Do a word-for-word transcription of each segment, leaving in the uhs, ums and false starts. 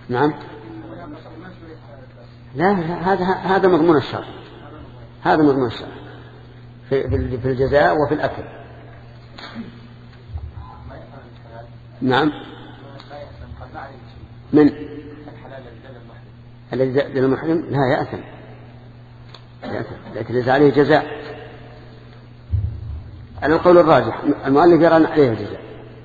نعم. لا هذا هذا مضمون الشرع، هذا مضمون الشرع في في الجزاء وفي الأكل. نعم. من الذي زاد المحرم لا يأثم، لكن ليس عليه جزاء. على القول الراجح المؤلف يرى عليه الجزاء.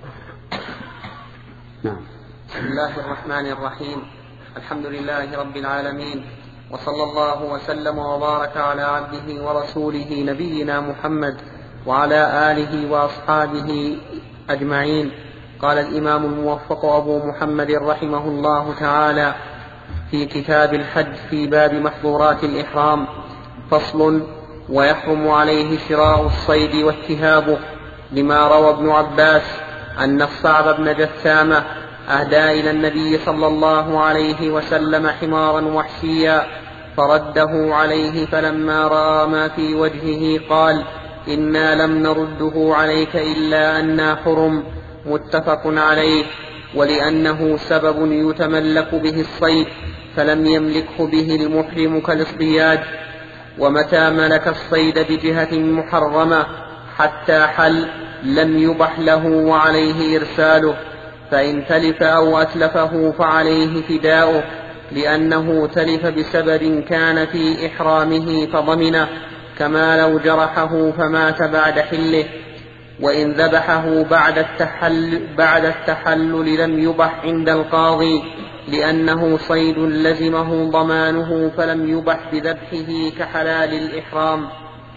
نعم. بسم الله الرحمن الرحيم. الحمد لله رب العالمين، وصلى الله وسلم وبارك على عبده ورسوله نبينا محمد وعلى آله وأصحابه أجمعين. قال الإمام الموفق أبو محمد رحمه الله تعالى في كتاب الحج في باب محظورات الإحرام: فصل: ويحرم عليه شراء الصيد واتهابه، لما روى ابن عباس أن الصعب بن جثامة أهدى إلى النبي صلى الله عليه وسلم حمارا وحشيا فرده عليه، فلما رأى ما في وجهه قال: إنا لم نرده عليك إلا أنا حرم. متفق عليه. ولأنه سبب يتملك به الصيد فلم يملكه به المحرم كالاصطياد. ومتى ملك الصيد بجهة محرمة حتى حل لم يبح له وعليه إرساله، فإن تلف أو أتلفه فعليه فداؤه، لأنه تلف بسبب كان في إحرامه فضمنه، كما لو جرحه فمات بعد حله. وإن ذبحه بعد التحل بعد التحلل لم يبح عند القاضي، لأنه صيد لزمه ضمانه فلم يبح بذبحه كحلال الإحرام.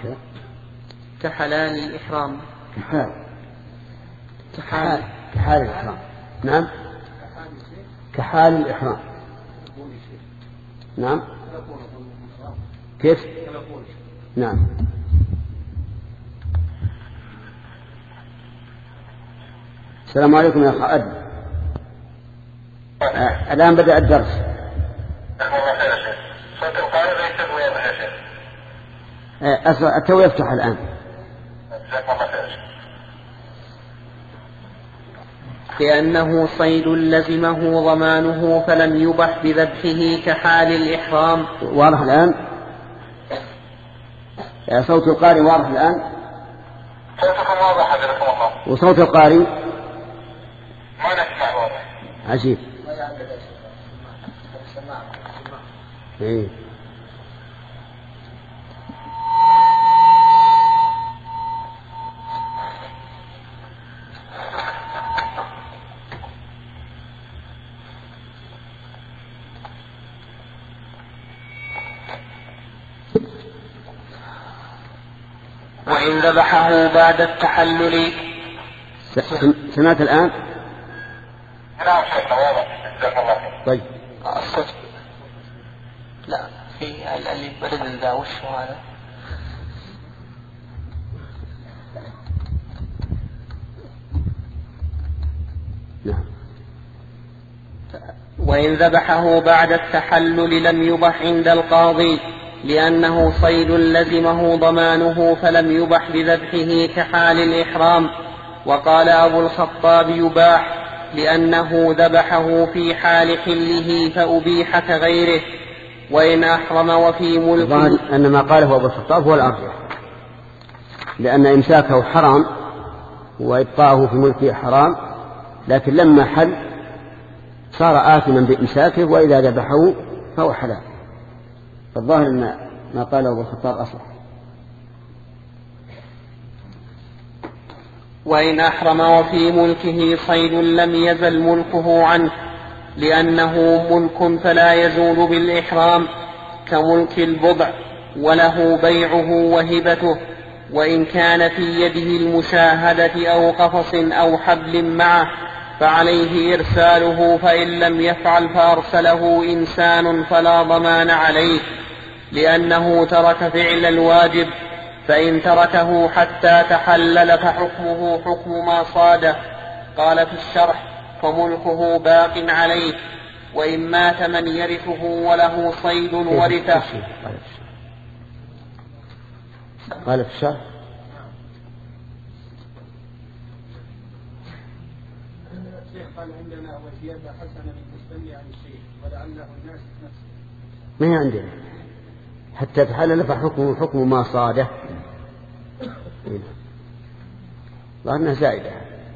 كحلال الإحرام كحال كحال كحال الإحرام. نعم. كحال الإحرام. نعم. كيف؟ نعم. السلام عليكم يا أخ أدم. آه الآن بدأ الدرس. صوت القارئ ليس بواضح يا شيخ. آه التو يفتح الآن. لأنه صيد لزمه ضمانه فلم يبح بذبحه كحال الإحرام. واضح الآن؟ صوت القارئ واضح الآن؟ صوتكم واضح حضركم الله. وصوت القارئ ما نسمع واضح. عجيب. إيه. وإن ذبحه بعد التحلل. سمعت الآن؟ نعم شيخنا واضح. جزاك الله خير. طيب. الصوت لا في اللي برد ذا وش هذا؟ نعم. وإن ذبحه بعد التحلل لم يبح عند القاضي، لأنه صيد لزمه ضمانه فلم يبح بذبحه كحال الإحرام. وقال أبو الخطاب يباح لأنه ذبحه في حال حله فأبيح كغيره. وإن أحرم وفي ملكه. أن ما قاله أبو الخطاب هو الأرجح، لأن إمساكه حرام وإبقاؤه في ملكه حرام، لكن لما حل صار آثما بإمساكه، وإذا ذبحه فهو حلال. فالظاهر أن ما قاله أبو الخطاب أصح. وإن أحرم وفي ملكه صيد لم يزل ملكه عنه، لأنه ملك فلا يزول بالإحرام، كملك البضع، وله بيعه وهبته. وإن كان في يده المشاهدة أو قفص أو حبل معه فعليه إرساله، فإن لم يفعل فأرسله إنسان فلا ضمان عليه، لأنه ترك فعل الواجب. فإن تركه حتى تحلل فحكمه حكم ما صاده. قال في الشرح: فملكه باق عليه. وإن مات من يرثه وله صيد ورثه. قال في الشرح: قال عندنا وزيادة حسنة بالنسبة عن الشيء ولعله الناس نفسه. ما هي عندنا حتى تحلل فحكم حكم ما صاده. ظهرنا زائدة.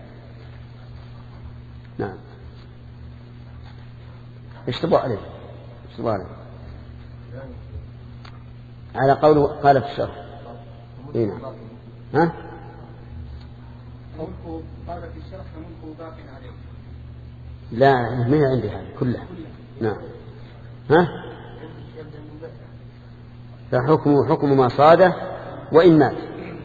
نعم. ايش تبغى عليه؟ ايش تبغى عليه؟ على قوله قال في الشرح. اي نعم. ها؟ ملكه قال في الشرح فملكه باق عليه. لا ما هي عندي هذه كلها. نعم. ها؟ فحكم حكم ما صاده وإن مات.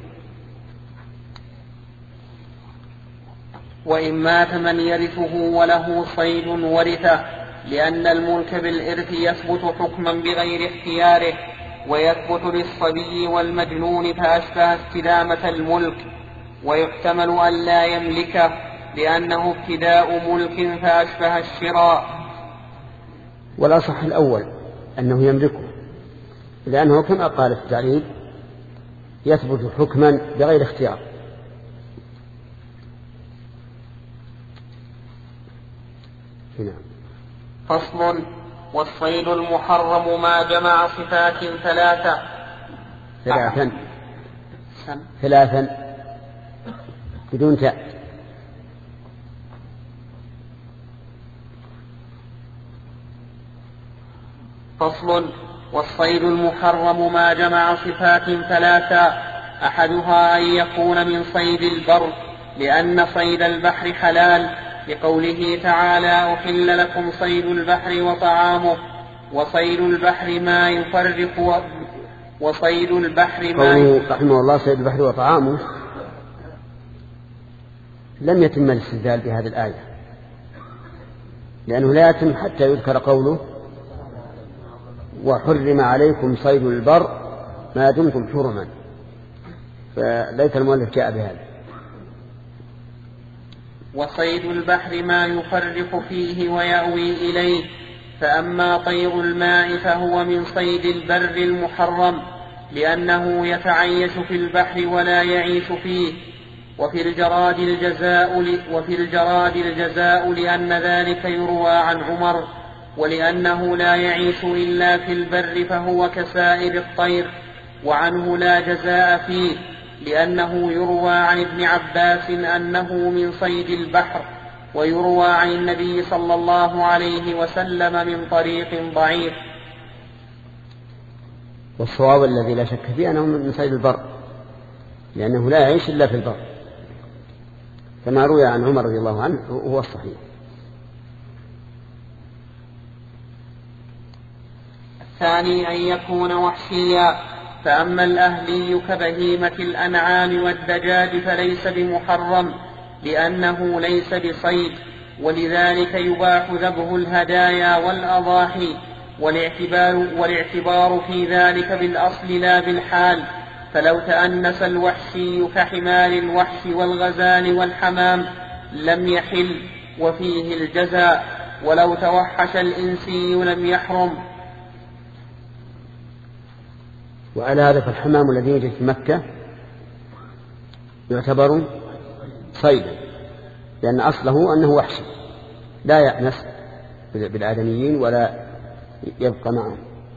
وإن مات من يرثه وله صيد ورثه، لأن الملك بالإرث يثبت حكما بغير اختياره، ويثبت للصبي والمجنون فأشبه استدامة الملك، ويحتمل أن لا يملكه لأنه ابتداء ملك فأشبه الشراء. والأصح الأول أنه يملكه، لأنه كما قال في التعليل يثبت حكما بغير اختيار. هنا. فصل. والصيد المحرم ما جمع صفات ثلاثة ثلاثا ثلاثا بدون تاء. فصل. والصيد المحرم ما جمع صفات ثلاثة، أحدها أن يكون من صيد البر، لأن صيد البحر حلال، لقوله تعالى أحل لكم صيد البحر وطعامه. وصيد البحر ما يفرق وصيد البحر ما قوله رحمه الله صيد البحر وطعامه لم يتم الاستدلال بهذه الآية، لأنه لا يتم حتى يذكر قوله وحرم عليكم صيد البر ما دمتم حرما، فليس المؤلف جاء بهذا. وصيد البحر ما يفرق فيه ويأوي إليه، فأما طير الماء فهو من صيد البر المحرم، لأنه يتعيش في البحر ولا يعيش فيه. وفي الجراد الجزاء وفي الجراد الجزاء لأن ذلك يروى عن عمر، ولأنه لا يعيش إلا في البر فهو كسائر الطير، وعنه لا جزاء فيه، لأنه يروى عن ابن عباس أنه من صيد البحر، ويروى عن النبي صلى الله عليه وسلم من طريق ضعيف. والصواب الذي لا شك فيه أنه من صيد البر، لأنه لا يعيش إلا في البر، كما روي عن عمر رضي الله عنه هو الصحيح. الثاني أن يكون وحشيا، فأما الأهلي كبهيمة الأنعام والدجاج فليس بمحرم، لأنه ليس بصيد، ولذلك يباح ذبح الهدايا والأضاحي، والاعتبار, والاعتبار في ذلك بالأصل لا بالحال. فلو تأنس الوحشي كحمار الوحش والغزال والحمام لم يحل وفيه الجزاء، ولو توحش الإنسي لم يحرم. وعلى هذا فالحمام الذي يوجد في مكة يعتبر صيدا، لأن أصله أنه وحشي لا يأنس بالآدميين ولا يبقى معهم.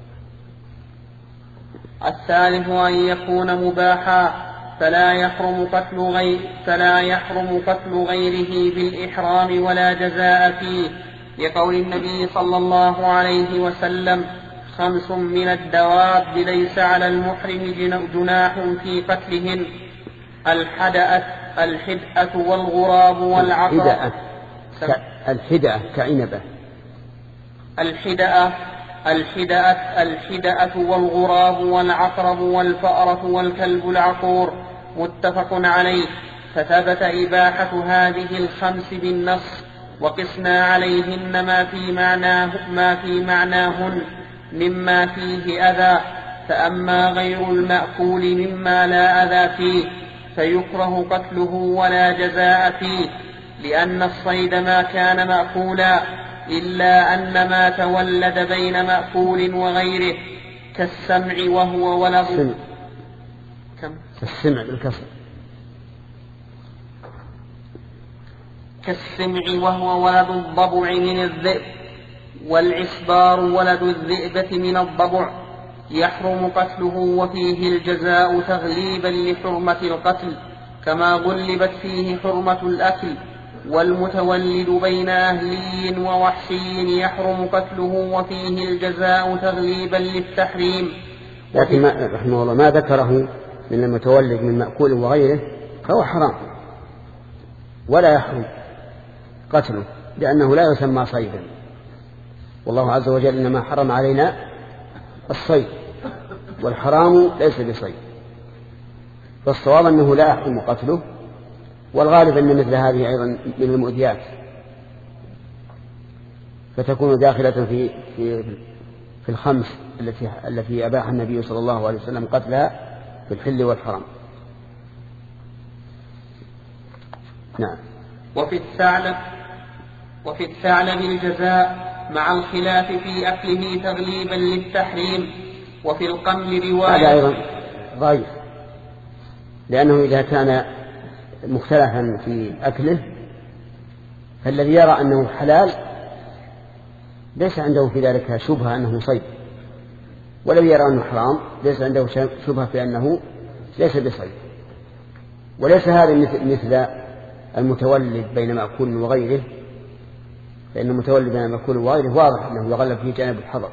الثالث أن يكون مباحا، فلا يحرم قتل غير فلا يحرم قتل غيره بالإحرام ولا جزاء فيه، لقول النبي صلى الله عليه وسلم خمس من الدواب ليس على المحرم جناح في قتلهن: الحدأة الحدأة والغراب والعقرب. الحدأة كعنبة. الحدأة الحدأة الحدأة والغراب والعقرب والفأرة والكلب العقور، متفق عليه. فثبت إباحة هذه الخمس بالنص، وقسنا عليهن ما في معناه ما في معناهن مما فيه أذى، فأما غير المأكول مما لا أذى فيه فيكره قتله ولا جزاء فيه، لأن الصيد ما كان مأكولا، إلا أن ما تولد بين مأكول وغيره كالسمع وهو ولغ. كم؟ السمع بالكسر. كالسمع وهو ولد الضبع من الذئب، والعسبار ولد الذئبة من الضبع، يحرم قتله وفيه الجزاء تغليبا لحرمة القتل كما غلبت فيه حرمة الأكل. والمتولد بين أهلي ووحشي يحرم قتله وفيه الجزاء تغليبا للتحريم. لكن ما رحمه الله ما ذكره من المتولد من مأكول وغيره فهو حرام ولا يحرم قتله لأنه لا يسمى صيدا، والله عز وجل إنما حرم علينا الصيد والحرام ليس بصيد، فالصواب أنه لا يحرم قتله، والغالب أن مثل هذه أيضا من المؤذيات فتكون داخلة في في في الخمس التي التي أباح النبي صلى الله عليه وسلم قتلها في الحل والحرام. نعم. وفي الثعلب وفي الثعلب الجزاء مع الخلاف في أكله تغليبا للتحريم. وفي القمل رواية. هذا أيضا ضعيف، لأنه إذا كان مختلفا في أكله فالذي يرى أنه حلال ليس عنده في ذلك شبهة أنه صيد، والذي يرى أنه حرام ليس عنده شبهة في أنه ليس بصيد. وليس هذا مثل المتولد بين مأكول وغيره، لأن المتولد بين مأكول وغيره واضح أنه يغلب في جانب الحظر.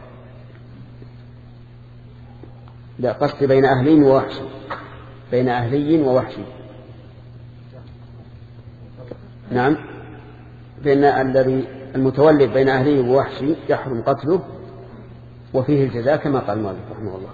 لا قصد بين أهلين ووحشي، بين أهلي ووحشي. نعم، بين الذي المتولد بين أهلي ووحشي يحرم قتله وفيه الجزاء كما قال المؤلف رحمه الله.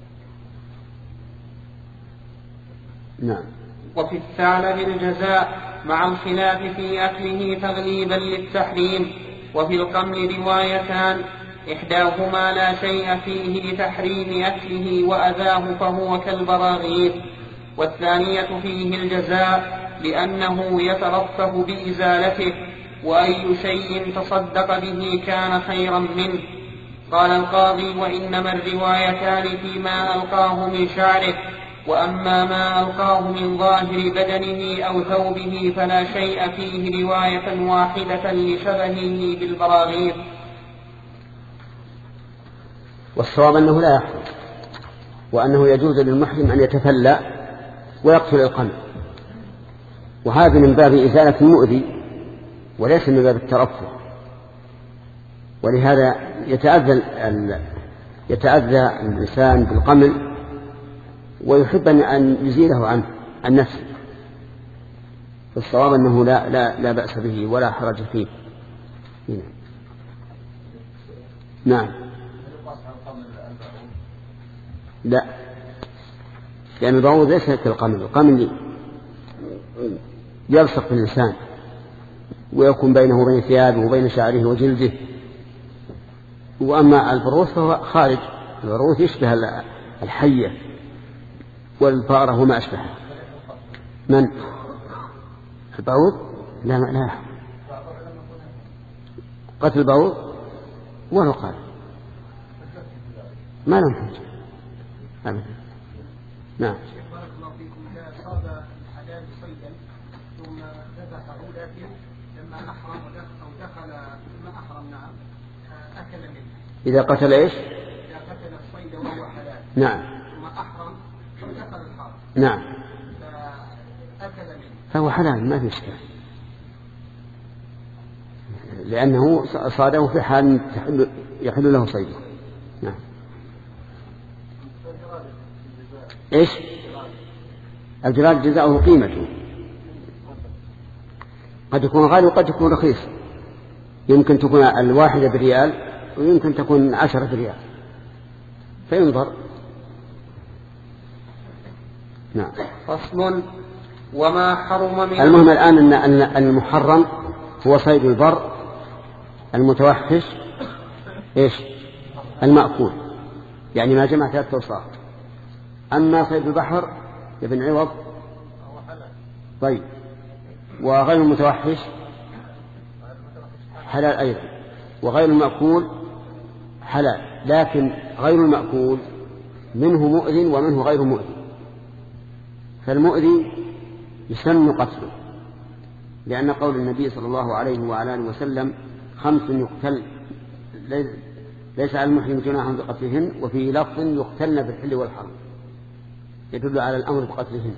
نعم. وفي الثعلب الجزاء مع الخلاف في أكله تغليبا للتحريم. وفي القمل روايتان، إحداهما لا شيء فيه لتحريم أكله وأذاه فهو كالبراغيث، والثانية فيه الجزاء لأنه يترفه بإزالته، وأي شيء تصدق به كان خيرا منه. قال القاضي: وإنما الروايتان فيما ألقاه من شعره، وأما ما ألقاه من ظاهر بدنه أو ثوبه فلا شيء فيه رواية واحدة لشبهه بالبراغيث. والصواب أنه لا يحرم، وأنه يجوز للمحرم أن يتفلى ويقتل القمل، وهذا من باب إزالة المؤذي وليس من باب الترفه. ولهذا يتأذى يتأذى الإنسان بالقمل ويحب أن يزيله عنه عن نفسه، فالصواب أنه لا, لا, لا بأس به ولا حرج فيه. نعم. لا، لأن البعوض ليس كالقمل، القمل يلصق بالإنسان ويكون بينه وبين ثيابه وبين شعره وجلده، وأما البروث فهو خارج. البروث يشبه الحية والفأرة وما أشبهها. من البعوض؟ لا لا، قتل البعوض ولو قال ما لهم حجة أبدا. نعم. بارك الله فيكم. إذا صاد الحلال صيدا ثم ذبحه لكن لما أحرم أو دخل لما أحرم نعم أكل منه. إذا قتل إيش؟ إذا قتل الصيد وهو حلال. نعم. ثم أحرم ودخل الحرم. نعم. فأكل منه. فهو حلال ما في إشكال، لأنه صاده في حال يحل له صيده. نعم. إيش؟ الجراد جزاؤه قيمته، قد يكون غالي وقد يكون رخيص، يمكن تكون الواحدة بريال ويمكن تكون عشرة بريال، فينظر. نعم. فصل. وما حرم من المهم الآن أن المحرم هو صيد البر المتوحش إيش؟ المأكول، يعني ما جمع ثلاثة أوصاف. أما صيد البحر ابن عوض طيب، وغير المتوحش حلال أيضا، وغير المأكول حلال، لكن غير المأكول منه مؤذن ومنه غير مؤذن، فالمؤذي يسن قتله لأن قول النبي صلى الله عليه وعلى آله وسلم خمس يقتل ليس على المحرم جناح بقتلهن، وفي لفظ يقتلن في الحل والحرم، يدل على الأمر بقتلهن.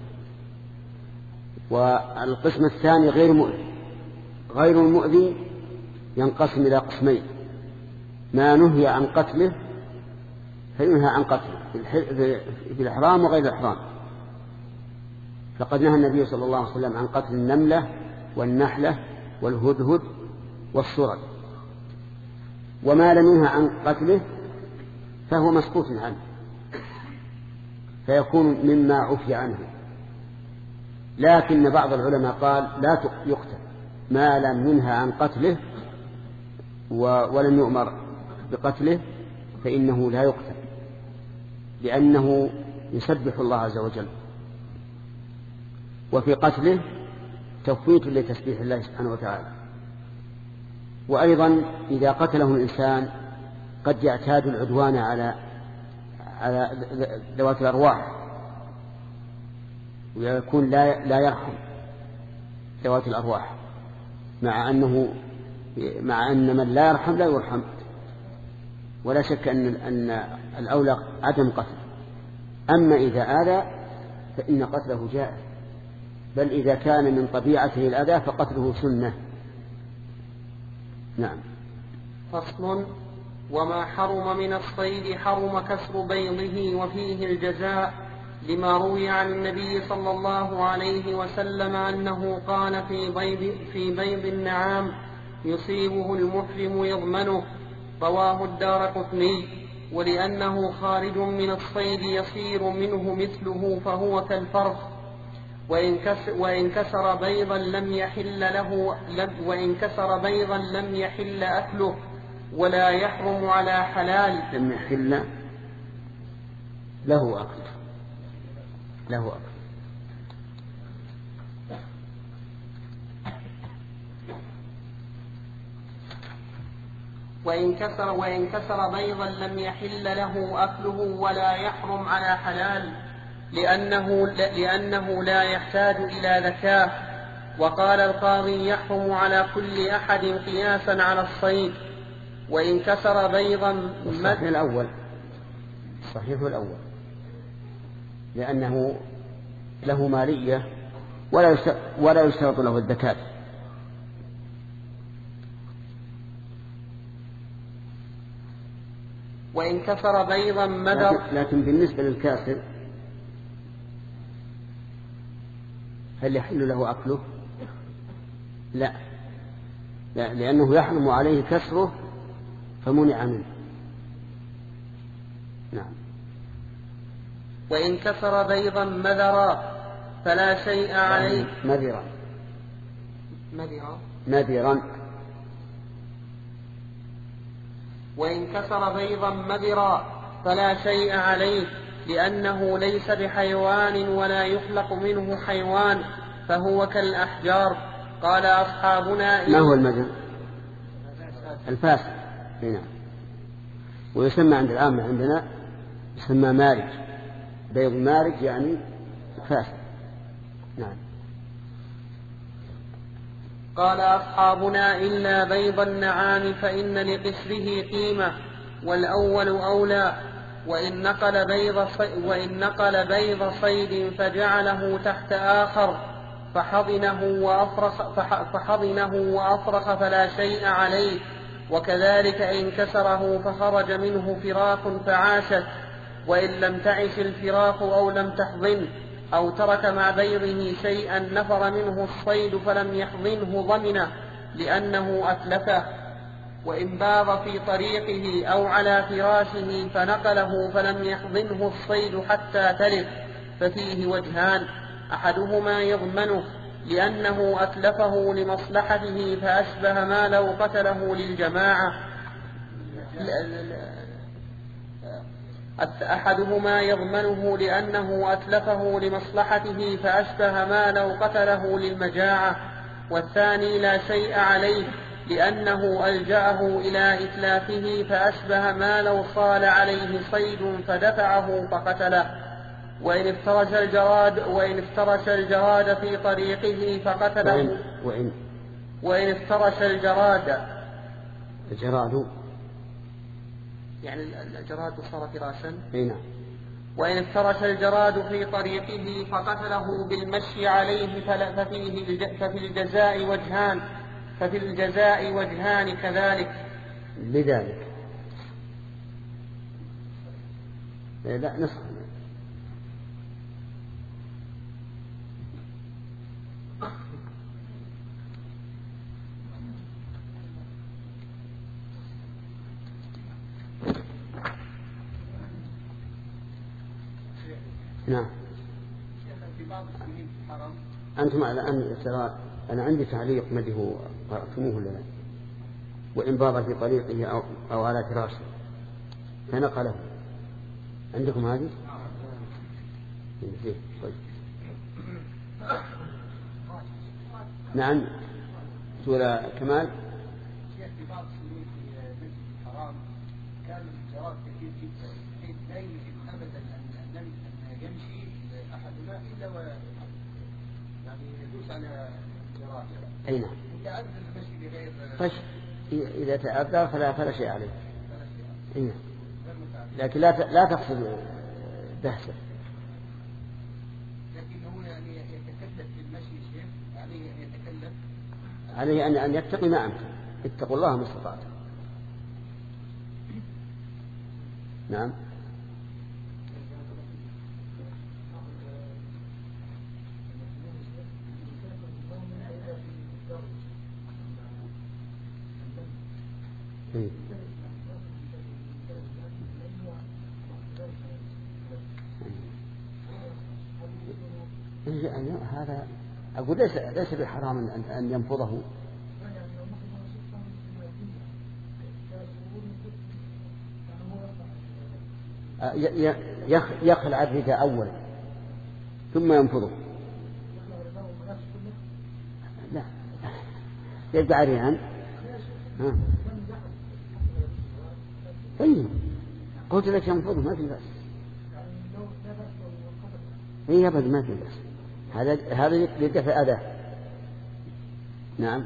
والقسم الثاني غير مؤذي. غير المؤذي ينقسم إلى قسمين: ما نهي عن قتله فينهى عن قتله في الإحرام وغير الإحرام، فقد نهى النبي صلى الله عليه وسلم عن قتل النملة والنحلة والهدهد والصرد. وما لم ينهى عن قتله فهو مسكوت عنه، فيكون مما عفي عنه. لكن بعض العلماء قال لا يقتل ما لم ينهى عن قتله ولم يؤمر بقتله، فإنه لا يقتل، لأنه يسبح الله عز وجل، وفي قتله تفويت لتسبيح الله سبحانه وتعالى. وأيضا إذا قتله الإنسان قد يعتاد العدوان على على ذوات الأرواح، ويكون لا لا يرحم ذوات الأرواح، مع أنه مع أن من لا يرحم لا يرحم، ولا شك أن أن الأولى عدم قتله. أما إذا آذى فإن قتله جائز، بل إذا كان من طبيعته الأذى فقتله سنة. نعم. فصل: وما حرم من الصيد حرم كسر بيضه وفيه الجزاء، لما روي عن النبي صلى الله عليه وسلم أنه قال في بيض, في بيض النعام يصيبه المحرم يضمنه، رواه الدارقطني. ولأنه خارج من الصيد يصير منه مثله فهو كالفرخ، وإن كسر, وإن كسر بيضا لم يحل له لم وإن كسر بيضا لم يحل أكله ولا يحرم على حلال. لم يحل له أكله له أكله وإن كسر, وإن كسر بيضا لم يحل له أكله ولا يحرم على حلال، لأنه, لأنه لا يحتاج إلى ذكاة. وقال القاضي: يحرم على كل أحد قياسا على الصيد. وإن كسر بيضا الصحيح الأول الصحيح الأول لأنه له مالية ولا يشترط له الذكاة. وإن كسر بيضا مدر. لكن, لكن بالنسبة للكاسر هل يحل له أكله؟ لا, لا لأنه يحرم عليه كسره فمنع منه. نعم. وإن كسر بيضا مذرا فلا شيء عليه. مذرا مذرا مذرا وإن كسر بيضا مذرا فلا شيء عليه، لأنه ليس بحيوان ولا يخلق منه حيوان، فهو كالأحجار. قال أصحابنا: ما هو المذر؟ الفاسد. نعم. ويسمى عند العامة عندنا يسمى مارج، بيض مارج يعني فاسد. نعم. قال أصحابنا: إلا بيض النعام فإن لقسره قيمة، والأول أولى. وإن نقل بيض صيد, وإن نقل بيض صيد فجعله تحت آخر فحضنه وأفرخ, فحضنه وأفرخ فلا شيء عليه. وكذلك إن كسره فخرج منه فراخ فعاشت، وإن لم تعش الفراخ أو لم تحضنه أو ترك مع بيضه شيئا نفر منه الصيد فلم يحضنه ضمنه، لأنه أتلفه. وإن باض في طريقه أو على فراشه فنقله فلم يحضنه الصيد حتى تلف، ففيه وجهان: أحدهما يضمنه لأنه أتلفه لمصلحته فأشبه ما لو قتله للجماعة أحدهما يضمنه لأنه أتلفه لمصلحته فأشبه ما لو قتله للمجاعة، والثاني لا شيء عليه لأنه ألجأه إلى إتلافه فأشبه ما لو صال عليه صيد فدفعه فقتله. وإن افترش الجراد وإن افترش الجراد في طريقه فقتله وإن وإن افترش الجراد الجراد يعني الجراد صار فراشا. أي نعم. وإن افترش الجراد في طريقه فقتله بالمشي عليه ففيه ففي الجزاء وجهان ففي الجزاء وجهان كذلك. لذلك لا نسخ. نعم. أنتم على أن ترى أنا عندي تعليق مدي هو قرأتموه ولا لا؟ وإن باض في طريقه أو, أو على فراشه فنقله. عندكم هذه؟ طيب. نعم. سورة كمال. في بعض السنين في مسجد الحرام كان الجراد كثير جدا بحيث لا يمكن أبدا أن يمشي أحدنا إلا و يعني يدوس على الجراد. أي نعم. يتعذر المشي بغير. طيب إذا تعذر فلا فلا شيء عليه. أي نعم. لكن لا لا تقصد بحثه. لكنه يعني يتكلف في المشي شيء عليه أن يتكلف. عليه أن أن يتقي ما أمكن. اتقوا الله ما استطعتم. نعم. إيه. هذا أقول ليس ليس بحرام أن أن ينفضه. يخلع الرداء أولا ثم ينفضه. لا يبقى عريان. ها. طيب قلت لك ينفضه ما في بأس. هي أبدا ما في بأس. هذا هذا يدفع أذى. نعم.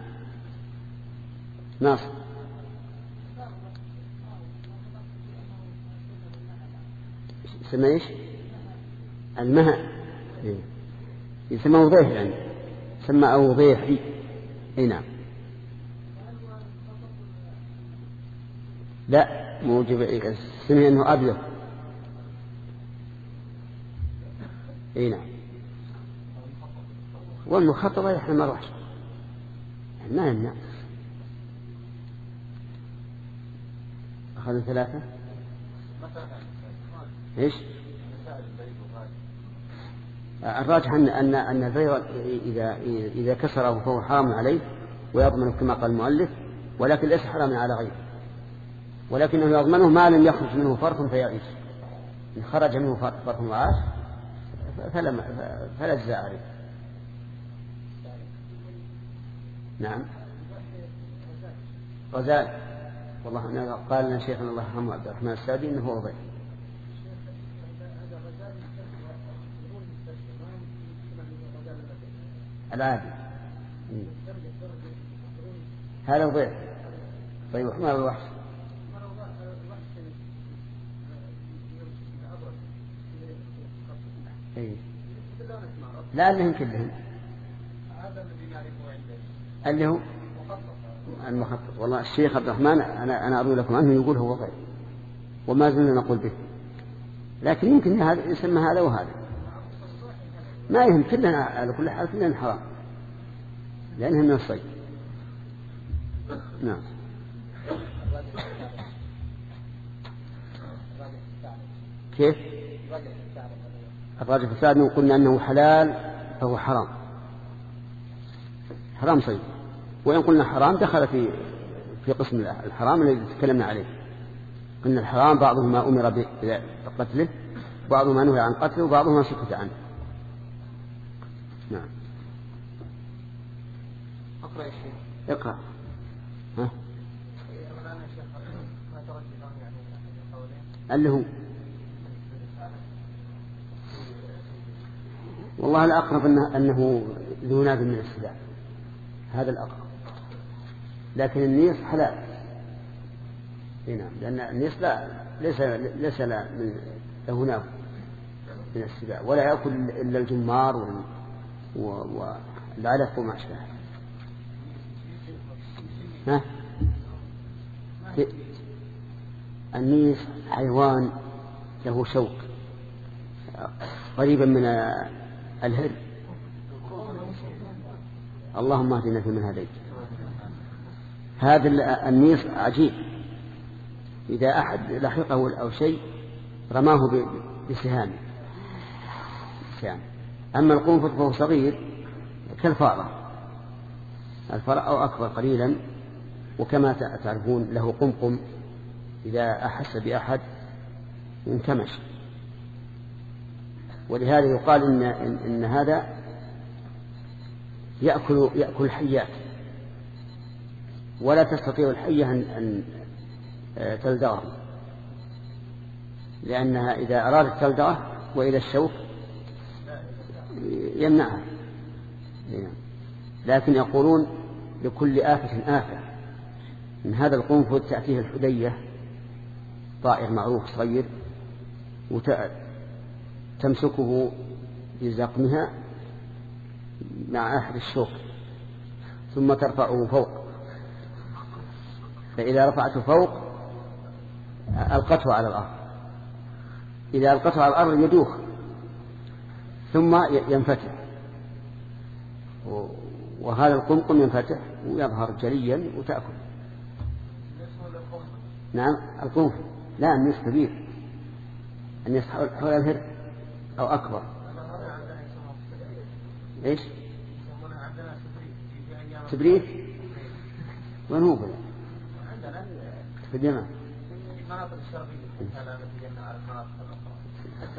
ناصر. يسمى ايش؟ المهى. يسمى وضيح يعني يسمى أوضيحي. اي نعم. لا موجب اسمه انه أبيض. اي نعم. والمخططة يحرم الرأس ما يمنع. أخذنا ثلاثة. إيش؟ الراجح أن أن أن البيض إذا إذا كسره فهو حرام عليه ويضمن كما قال المؤلف، ولكن ليس حراما على غيره، ولكنه يضمنه ما لم يخرج منه فرق فيعيش. إن خرج منه فرق وعاش فلا فلا جزاء عليه. نعم. غزال. والله قال لنا شيخنا الله يرحمه عبد الرحمن السعدي انه هو ضيف. العادي هذا ضيف. طيب حمار الوحش. إيه. لا لهم كلهم. اللي هو المخطط. والله الشيخ عبد الرحمن أنا أنا أروي لكم عنه يقول هو غير، وما زلنا نقول به، لكن يمكن هذا يسمى هذا وهذا ما يهم. كلنا على كل حال كلنا حرام لأنه من الصيد. نعم. كيف؟ الراجح في السعد قلنا أنه حلال فهو حرام، حرام صيد. وإن قلنا حرام دخل في في قسم الحرام الذي تكلمنا عليه. قلنا الحرام بعضهم ما أمر بقتله، بعضهم ما نهي عن قتله، وبعضهم ما سكت عنه. نعم. أقرأ يا شيخ. اقرأ. ها؟ اللي هو والله الأقرب أنه, أنه ذو ناب من السلاح. هذا الأقرب. لكن النيص حلال. نعم، لأن النيص لا ليس ليس له له من السباع، ولا يأكل إلا الجمار والعلف وما أشبه. ها؟ النيص حيوان له شوك قريبا من الهر. اللهم اهدنا فيمن هديت. هذا النيص عجيب، إذا أحد لحقه أو شيء رماه بسهام. أما القنفذ فهو صغير كالفارة، الفارة أو أكبر قليلا، وكما تعرفون له قمقم إذا أحس بأحد انكمش. ولهذا يقال إن, إن, إن هذا يأكل, يأكل الحيات، ولا تستطيع الحية أن تلدغه، لأنها إذا أرادت تلدغه وإلى الشوك يمنعها. لكن يقولون لكل آفة آفة. من هذا القنفذ تأتيه الحدية، طائر معروف صغير، وتمسكه بزقمها مع أحد الشوك ثم ترفعه فوق، فإذا رفعته فوق ألقته على الأرض، إذا ألقته على الأرض يدوخ ثم ينفتح، وهذا القمقم ينفتح ويظهر جليا وتأكل. نعم القنفذ، لا النيص كبير، النيص حول الهر أو أكبر. إيش؟ تبريد؟ وين هو بلا؟ في الجمع. المناطق الشرقية على المناطق الأخرى.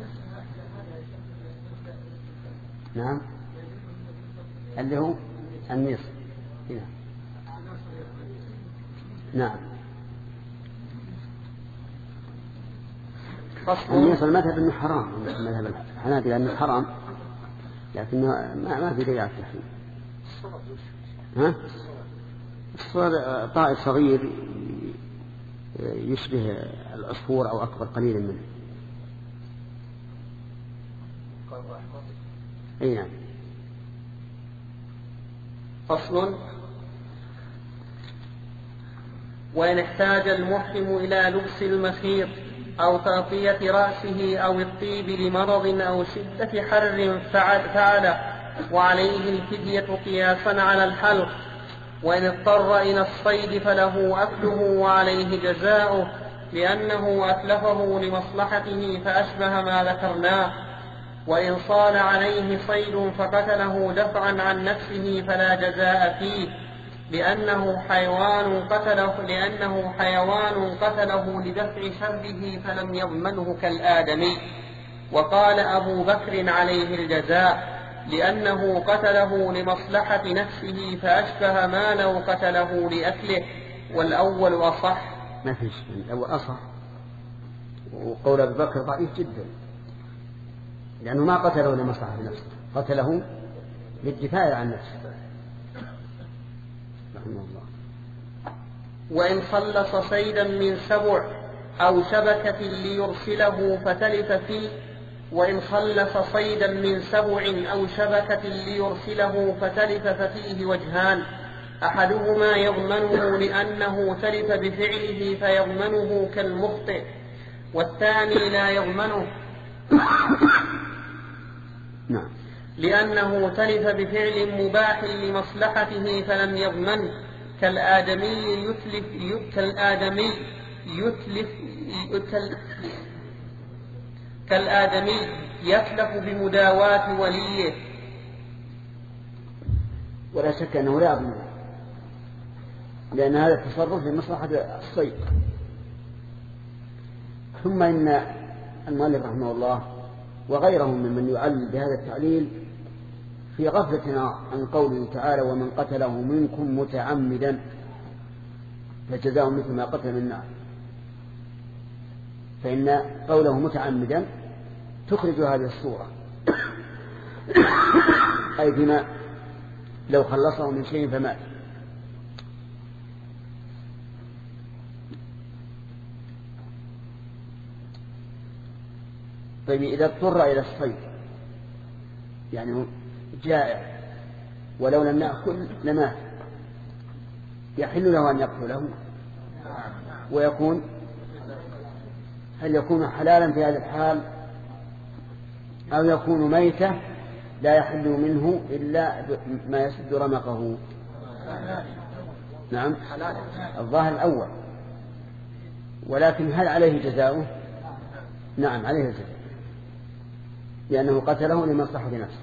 نعم اللي هو النيص هنا. نعم النيص المذهب أنه حرام، المذهب الحنابلة أنه حرام، لكنه ما ما في دليل على التحريم. ها؟ الصور طائر صغير يشبه العصفور أو أكبر قليلا منه. أي نعم. فصل: وإن احتاج المحرم إلى لبس المخيط أو تغطية رأسه أو الطيب لمرض أو شدة حر فعله، وعليه الفدية قياسا على الحلق. وإن اضطر إلى الصيد فله أكله وعليه جزاؤه، لأنه أتلفه لمصلحته فأشبه ما ذكرناه. وإن صال عليه صيد فقتله دفعا عن نفسه فلا جزاء فيه، لأنه حيوان قتله, لأنه حيوان قتله لدفع شره فلم يضمنه كالآدمي. وقال أبو بكر عليه الجزاء، لأنه قتله لمصلحة نفسه فأشبه ما لو قتله لأكله، والأول أصح. ما فيش، الأول أصح، وقول أبو بكر ضعيف جدا، لأنه ما قتله لمصلحة نفسه، قتله للدفاع عن نفسه رحمه الله. وإن خلص صيدا من سبع أو شبكة ليرسله فتلف فيه وإن خلص صيدا من سبع أو شبكة ليرسله فتلف ففيه وجهان: أحدهما يضمنه لأنه تلف بفعله فيضمنه كالمخطئ، والثاني لا يضمنه نعم. لأنه تلف بفعل مباح لمصلحته فلم يضمنه، كالآدمي يتلف كالآدمي يتلف يتل كالآدمي يتلف بمداواة وليه. ولا شك أنه لا يضمن، لأن هذا التصرف لمصلحة الصيد. ثم إن المؤلف رحمه الله وغيرهم ممن يعلل بهذا التعليل في غفلة عن قوله تعالى: ومن قتله منكم متعمدا فجزاء مثل ما قتل من النار. فإن قوله متعمدا تخرج هذه الصورة، أي بما لو خلصه من شيء فمات. طيب إذا اضطر إلى الصيد يعني جائع ولو لم يأكل لمات، يحل له أن يقتله ويكون هل يكون حلالا في هذا الحال أو يكون ميتة لا يحل منه إلا ما يسد رمقه؟ نعم الظاهر الأول، ولكن هل عليه جزاؤه؟ نعم عليه جزاؤه لأنه قتله لمصلحة نفسه.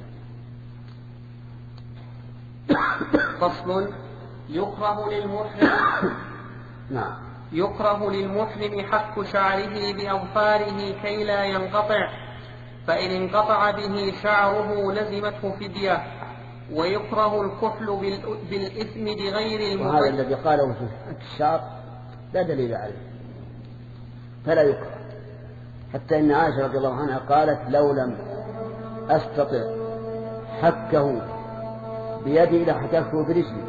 فصل. يكره للمحرم نعم يكره للمحرم حك شعره بأظفاره كي لا ينقطع، فإن انقطع به شعره لزمته فدية. ويكره الكحل بالإثم بغير المطيب. وهذا الذي قاله في الشعر لا دليل عليه فلا يكره، حتى إن عائشة رضي الله عنها قالت لو لم أستطع حكه بيدي لحككه برجلي.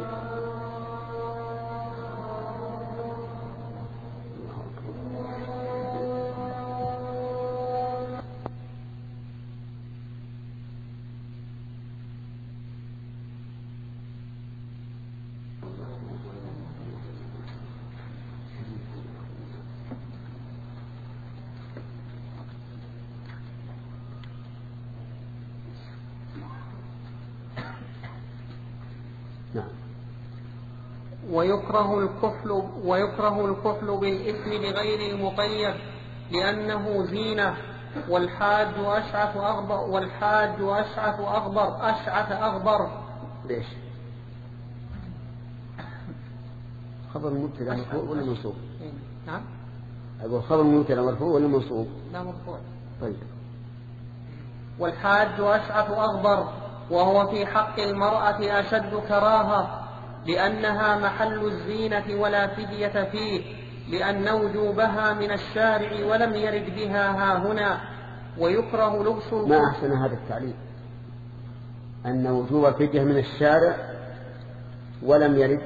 ويكره الكحل ويكره الكحل بالإثم بغير المطيب لأنه زينة. والحاج أشعث أغبر والحاج أشعث أغبر أشعث أغبر. ليش؟ خبر المبتدأ مرفوع ولا منصوب؟ نعم. أقول خبر المبتدأ مرفوع ولا منصوب؟ لا مرفوع. طيب. والحاج أشعث أغبر وهو في حق المرأة أشد كراهة لأنها محل الزينة ولا فدية فيه، لأن وجوبها من الشارع ولم يرد بها ها هنا. ويكره لبس ما أحسن هذا التعليل أن وجوب الفدية من الشارع ولم يرد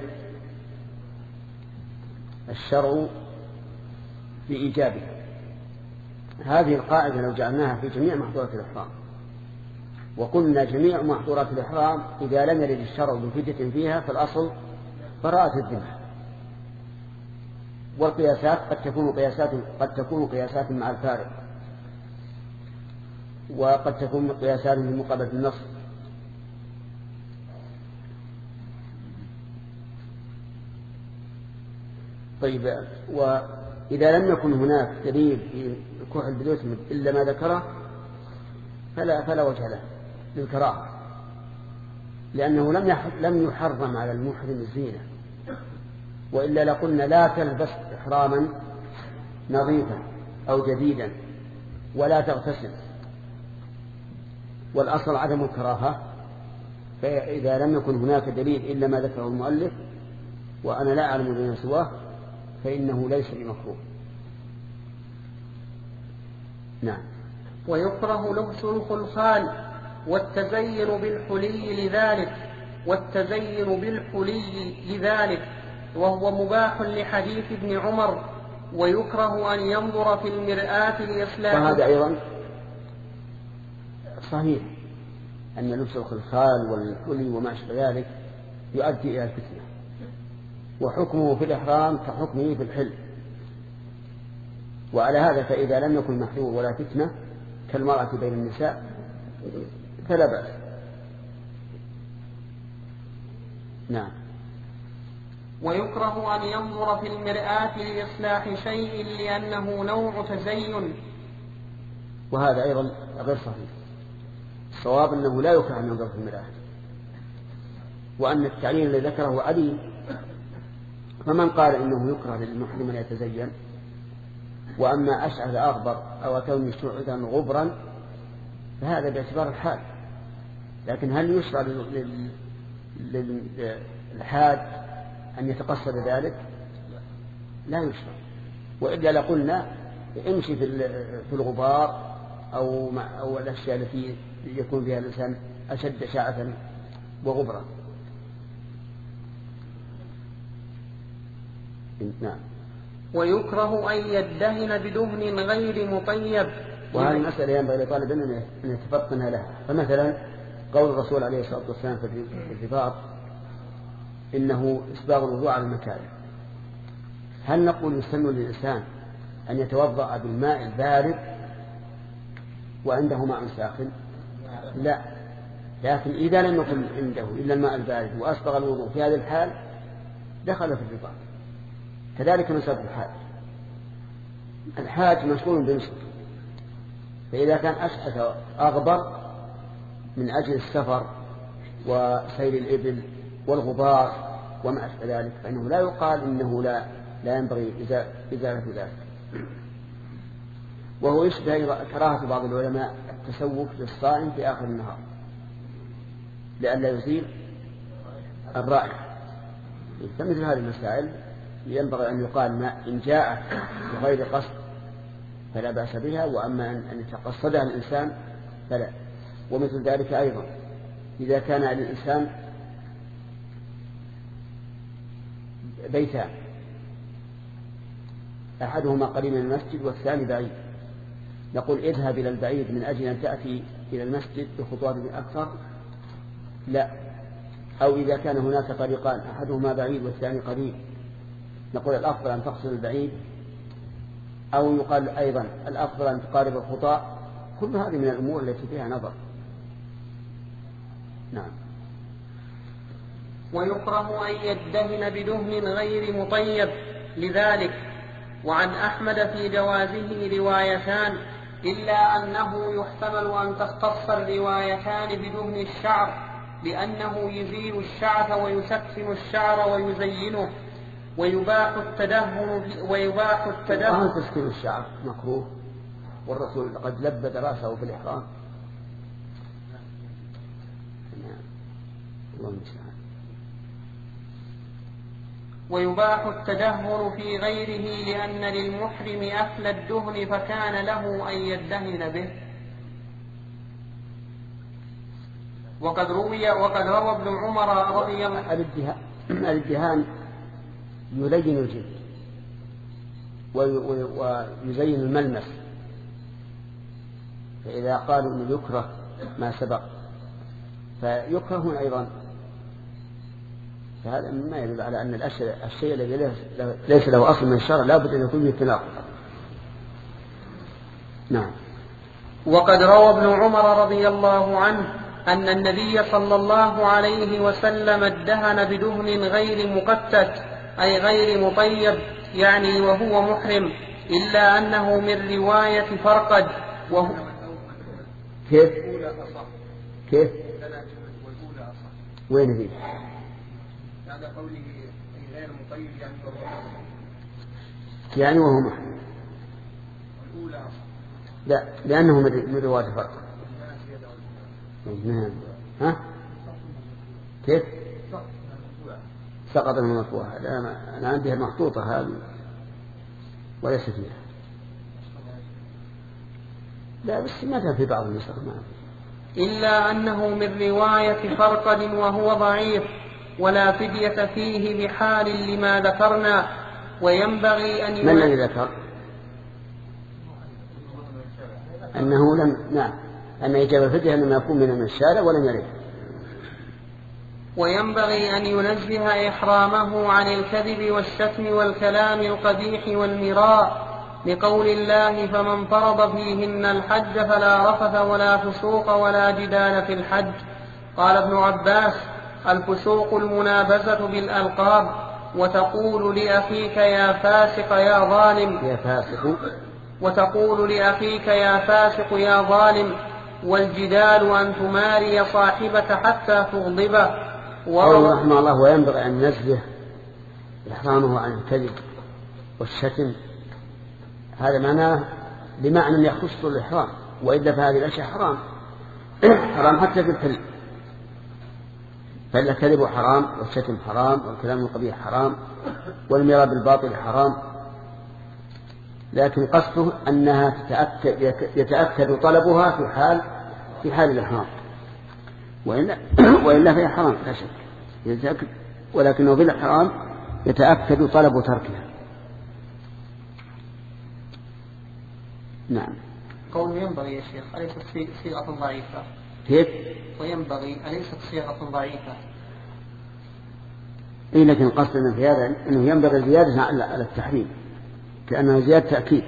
الشرع في إيجابها. هذه القاعدة لو جعلناها في جميع محظورات الإحرام وقلنا جميع محظورات الإحرام إذا لم يرد الشرع بفدية فيها فالأصل براءة الذمة. والقياسات قد تكون قياسات قد تكون قياسات مع الفارق، وقد تكون قياسات في مقابلة النص. طيب، وإذا لم يكن هناك دليل في الكحل بالإثم إلا ما ذكره فلا فلا وجه له للكراهة، لأنه لم لم يحرم على المحرم الزينة، وإلا لقلنا لا تلبس إحراما نظيفا أو جديدا ولا تغتسل، والأصل عدم الكراهة. فإذا لم يكن هناك دليل إلا ما ذكره المؤلف وأنا لا أعلم بما سواه فإنه ليس بمكروه. نعم. ويكره لبس الخلخال والتزين بالحلي لذلك والتزين بالحلي لذلك وهو مباح لحديث ابن عمر. ويكره أن ينظر في المرآة لإصلاح. وهذا أيضا صحيح أن لبس الخلخال والحلي وما أشبه ذلك يؤدي إلى الفتنة، وحكمه في الإحرام كحكمه في الحل. وعلى هذا فإذا لم يكن محذور ولا فتنة كالمرأة بين النساء فلا بأس. نعم. ويكره أن ينظر في المرآة لإصلاح شيء لأنه نوع تزين. وهذا أيضا غير صحيح. الصواب أنه لا يكره أن ينظر في المرآة، وأن التعليل الذي ذكره علي. فمن قال إنه يكره للمحرم أن يتزين، وأما أشعث أغبر أو كون شعثا غبرا فهذا باعتبار الحال. لكن هل يشرع للحاج أن يتقصد ذلك؟ لا يشرع. وإلا لقلنا امشي في الغبار أو, أو الأشياء التي يكون فيها الإنسان أشد شعثا وغبرا. نعم. ويكره أن يدهن بدهن غير مطيب. وهذه المسألة ينبغي لطالب أن يتفطن لها. فمثلا قول الرسول عليه الصلاة والسلام في الرباط إنه إسباغ الوضوء على المكاره، هل نقول يسن للإنسان أن يتوضأ بالماء البارد وعنده ماء ساخن؟ لا، لكن إذا لم يكن عنده إلا الماء البارد وأسبغ الوضوء في هذه الحال دخل في الرباط. كذلك مسألة الحاج، الحاج مشغول بنفسه، فإذا كان أشعث أغبر من أجل السفر وسير الإبل والغبار وما أشبه ذلك فإنه لا يقال إنه لا لا ينبغي إزالة ذلك. وهو يشبه كراهة بعض العلماء التسوق للصائم في آخر النهار لئلا يزيل الرائحة. فمثل هذه المسائل ينبغي أن يقال ما إن جاءت بغير قصد فلا بأس بها، وأما أن يتقصدها الإنسان فلا. ومثل ذلك أيضا إذا كان الإنسان بيتان أحدهما قريب من المسجد والثاني بعيد، نقول اذهب إلى البعيد من أجل أن تأتي إلى المسجد بخطوات أكثر؟ لا. أو إذا كان هناك طريقان أحدهما بعيد والثاني قريب، نقول الأفضل أن تقصد البعيد، أو يقال أيضا الأفضل أن تقارب الخطى. كل هذه من الأمور التي فيها نظر. نعم. ويكره أن يدهن بدهن غير مطيب لذلك. وعن أحمد في جوازه روايتان، إلا أنه يحتمل أن تختص الروايتان بدهن الشعر لأنه يزيل الشعث ويسكن الشعر ويزينه. ويباح التدهن ويباح التدهن وهل تسكين الشعر مكروه؟ والرسول قد لبد رأسه في الإحرام. الله المستعان. ويباح التدهن في غيره لأن للمحرم أكل الدهن فكان له أن يدهن به. وقد روي وقد روى ابن عمر رضي الله عنه الادهان يلين الجلد ويزين الملمس، فإذا قالوا أنه يكره ما سبق فيكرهون أيضا، فهذا مما يدل على أن الشيء الذي ليس له أصل من الشرع لا بد أن يكون فيه تناقض. نعم. وقد روى ابن عمر رضي الله عنه أن النبي صلى الله عليه وسلم ادهن بدهن غير مقتت أي غير مطيب، يعني وهو محرم، إلا أنه من رواية فرقد. وهو كيف؟ كيف؟ وين ذي؟ هذا قوله غير مطيب يعني وهو يعني وهو محرم. والأولى لا، لأنه من رواية فرقد. نعم. ها؟ كيف؟ سقط من المرفوعة. أنا عندي المخطوطة هذه وليس فيها. لا بس ما في بعض النسخ معه. إلا أنه من رواية فرقد وهو ضعيف ولا فدية فيه بحال لما ذكرنا. وينبغي أن من الذي ذكر؟ أنه لم نعم أن إجابة الفدية أنه يكون من الشارع ولم يرد. وينبغي أن ينزه إحرامه عن الكذب والشتم والكلام القبيح والمراء، لقول الله فمن فرض فيهن الحج فلا رفث ولا فسوق ولا جدال في الحج. قال ابن عباس الفسوق المنابزة بالألقاب، وتقول لأخيك يا فاسق يا ظالم يا فاسق وتقول لأخيك يا فاسق يا ظالم. والجدال أن تماري صاحبة حتى تغضبه. قوله رحمه الله وينبغي أن ينزه إحرامه عن الكذب والشتم، هذا معناه بمعنى يخص الإحرام، وإلا فهذه الأشياء حرام حرام حتى في الكذب، فالكذب حرام والشتم حرام والكلام القبيح حرام والمراء بالباطل حرام، لكن قصده أنها تتأكد يتأكد طلبها في حال في حال الإحرام، وإلا وإلا فهي حرام لا شك، ولكنه في الإحرام يتأكد طلب تركها. نعم. قول ينبغي يا شيخ أليست صيغة ضعيفة؟ كيف؟ وينبغي أليست صيغة ضعيفة؟ إيه لكن قصدنا في هذا أنه ينبغي زيادة على التحريم لأنه زيادة تأكيد.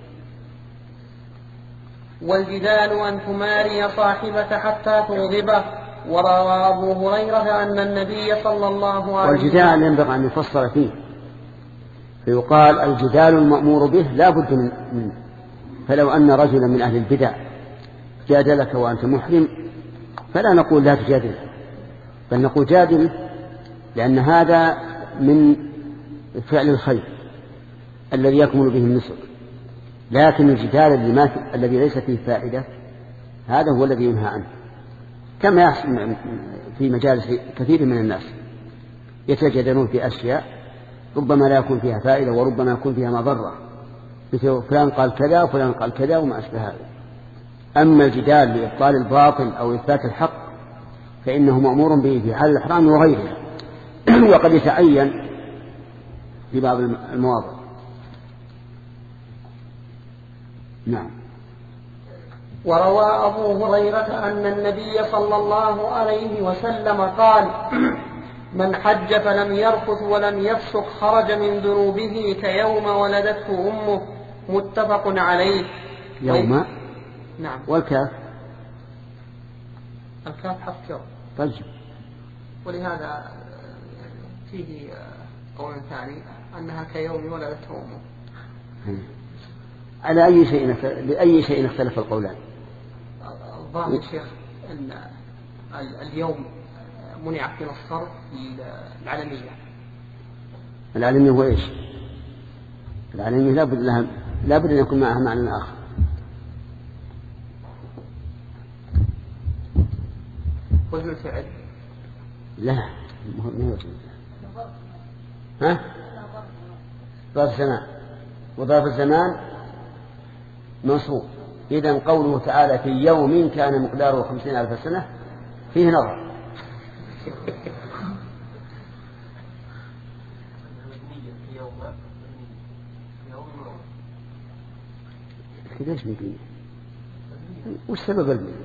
والجدال أن تماري صاحبة حتى تغضبه. وروى أبو هريرة أن النبي صلى الله عليه وسلم والجدال ينبغي أن يفصل فيه فيقال الجدال المأمور به لا بد منه. فلو أن رجلا من أهل البدع جادلك وأنت محرم فلا نقول لا تجادل بل نقول جادل لأن هذا من فعل الخير الذي يكمل به النسك. لكن الجدال الذي ليس فيه فائدة هذا هو الذي ينهى عنه كما يحصل في مجالس كثير من الناس يتجادلون في أشياء ربما لا يكون فيها فائدة وربما يكون فيها مضرة مثل فلان قال كذا وفلان قال كذا وما أشبه هذا. أما الجدال لإبطال الباطل أو إثبات الحق فإنه مأمور به في حال الإحرام وغيره وقد يتعين في بعض المواضع. نعم. وروى أبو هريرة أن النبي صلى الله عليه وسلم قال من حج فلم يرفث ولم يفسق خرج من ذنوبه كيوم ولدته أمه متفق عليه. يوم نعم. والكاف الكاف حرف جر. طيب. ولهذا فيه قول ثاني أنها كيوم ولدته أمه. على أي شيء لأي شيء اختلف القولان؟ الظاهر شيخ أن اليوم منعت من الصرف العالمية. العالمية هو إيش؟ العالمية لابد لها لابد أن يكون معها معنى آخر. وزن الفعل؟ لا مو ها؟ ظرف الزمان وظرف الزمان منصوب. إذن قوله تعالى في يوم كان مقداره خمسين ألف سنة فيه نظر. كيف مبنية؟ وش سبب المبنية؟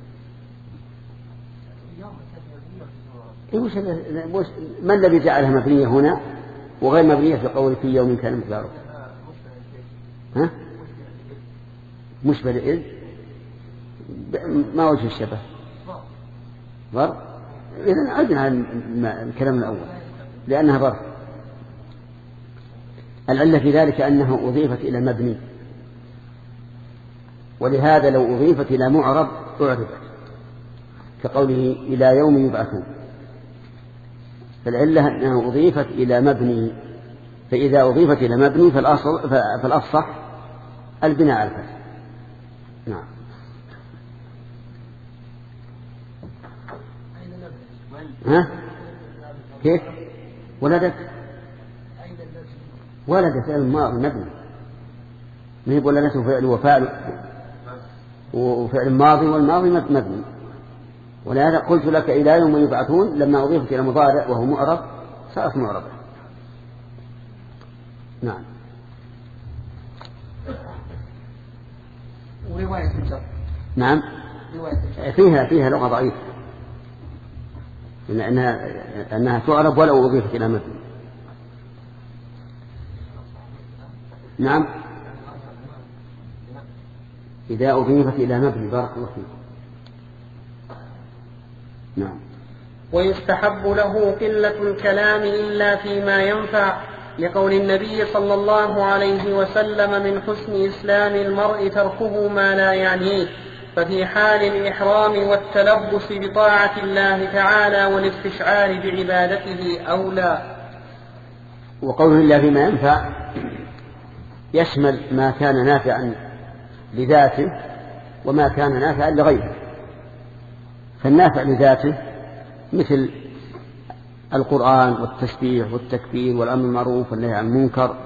ما الذي جعلها مبنية هنا وغير مبنية في قول في يوم كان مقداره؟ ها؟ مشبه لإذ ما وجه الشبه؟ ظرف. إذن عدنا عن الكلام الأول لأنها ظرف. العلة في ذلك أنها أضيفت إلى مبني ولهذا لو أضيفت إلى معرب أعربت كقوله إلى يوم يبعثون. فالعلة أنها أضيفت إلى مبني فإذا أضيفت إلى مبني فالأصل فالأفصح البناء على الفتح. نعم. ها؟ كيف؟ ولدت ولدت الماضي مبني ما هي ولدته فعل وفعل وفعل ماضي والماضي مبني. ولهذا قلت لك إلى يوم يبعثون لما أضيفت إلى مضارع وهو معرب صارت معربة. نعم. ورواية الجر. نعم. فيها فيها لغة ضعيفة لأنها أنها تعرب ولو أضيفت إلى مبني. نعم. إذا أضيفت إلى مبني بارك الله فيك. نعم. ويستحب له قلة الكلام إلا فيما ينفع لقول النبي صلى الله عليه وسلم من حسن إسلام المرء تركه ما لا يعنيه. ففي حال الإحرام والتلبس بطاعة الله تعالى والاستشعار بعبادته أولى. وقوله إلا فيما ينفع يشمل ما كان نافعا لذاته وما كان نافعا لغيره. فالنافع لذاته مثل القرآن والتسبيح والتكبير والأمر بالمعروف والنهي عن المنكر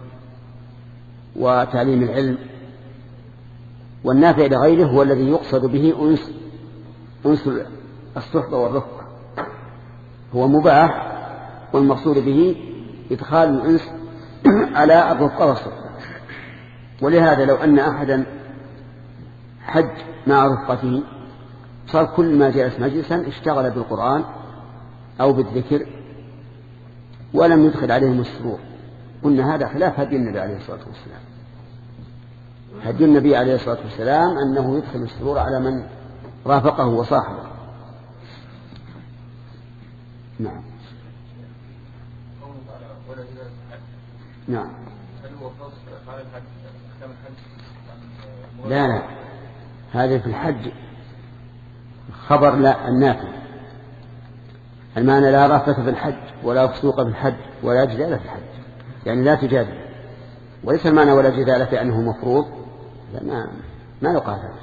وتعليم العلم. والنافع لغيره هو الذي يقصد به أنس أنس الصحبة والرفقة هو مباح والمقصود به إدخال الأنس على الرفقة والصحبة. ولهذا لو أن أحدا حج مع رفقته صار كل ما جلس مجلسا اشتغل بالقرآن أو بالذكر ولم يدخل عليهم السرور. قلنا هذا خلاف هدي النبي عليه الصلاة والسلام. هدي النبي عليه الصلاة والسلام أنه يدخل السرور على من رافقه وصاحبه. نعم. نعم. لا لا هذا في الحج خبر لا النافع. المعنى لا رفث في الحج ولا فسوق في الحج ولا جدال في الحج، يعني لا تجادل. وليس المعنى ولا جدال في أنه مفروض، ما ما يقال هذا.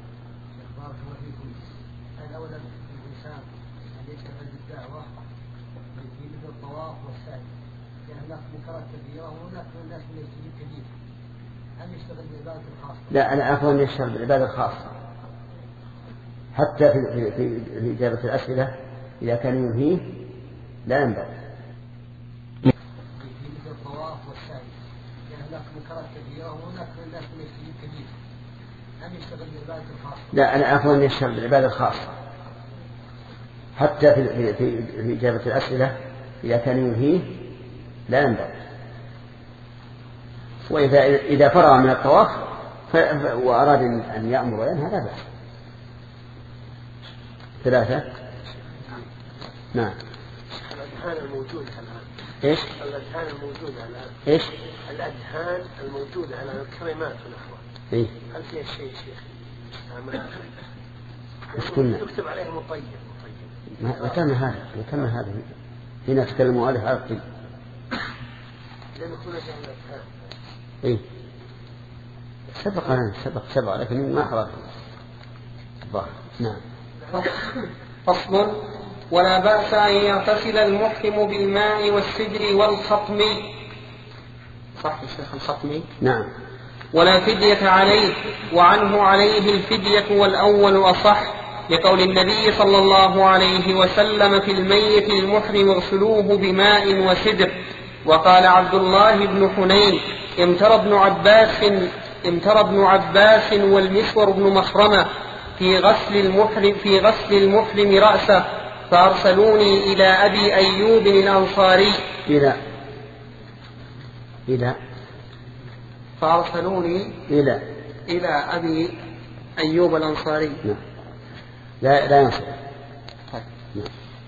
لا أنا أفضل يشتغل بالعبادة الخاصة حتى في في في إجابة الأسئلة إذا كان ينهيه لا ينبغي. في مثل الطواف والسعي يعني هناك منكرات كثيرة وهناك الناس من يستجيب كثير، هل يشتغل بالعبادة الخاصة؟ لا أنا أفضل يشتغل بالعبادة الخاصة حتى في في في إجابة الأسئلة إذا كان ينهيه لا ينبغي. وإذا إذا فرغ من الطواف وأراد أن يأمر وينهى لا بأس. ثلاثة. نعم. الأذهان الموجودة الآن. إيش؟ الأذهان الموجودة الآن. إيش؟ الأذهان الموجودة الآن الكريمات والأخوات. إيه؟ هل فيها شيء شيخ؟ قلنا. يكتب عليهم الطيب. وتم هذا وتم هذا هنا تكلموا عليه على الطيب. لأنه كنا جاء الأذهان. إيه؟ سبق أنا سبق سبق لكن ما حضرت الظاهر. نعم. فصل. ولا بأس أن يغتسل المحرم بالماء والسدر والخطم. صح يا شيخ الخطم؟ نعم. ولا فدية عليه، وعنه عليه الفدية والأول أصح، لقول النبي صلى الله عليه وسلم في الميت المحرم اغسلوه بماء وسدر. وقال عبد الله بن حنين امترى ابن عباس امترى ابن عباس والمسور بن مخرمة في غسل المحرم في غسل المحرم رأسه، فأرسلوني إلى أبي أيوب الأنصاري إلى إلى فأرسلوني إلى إلى أبي أيوب الأنصاري. نعم. لا لا ينصر. طيب. نعم.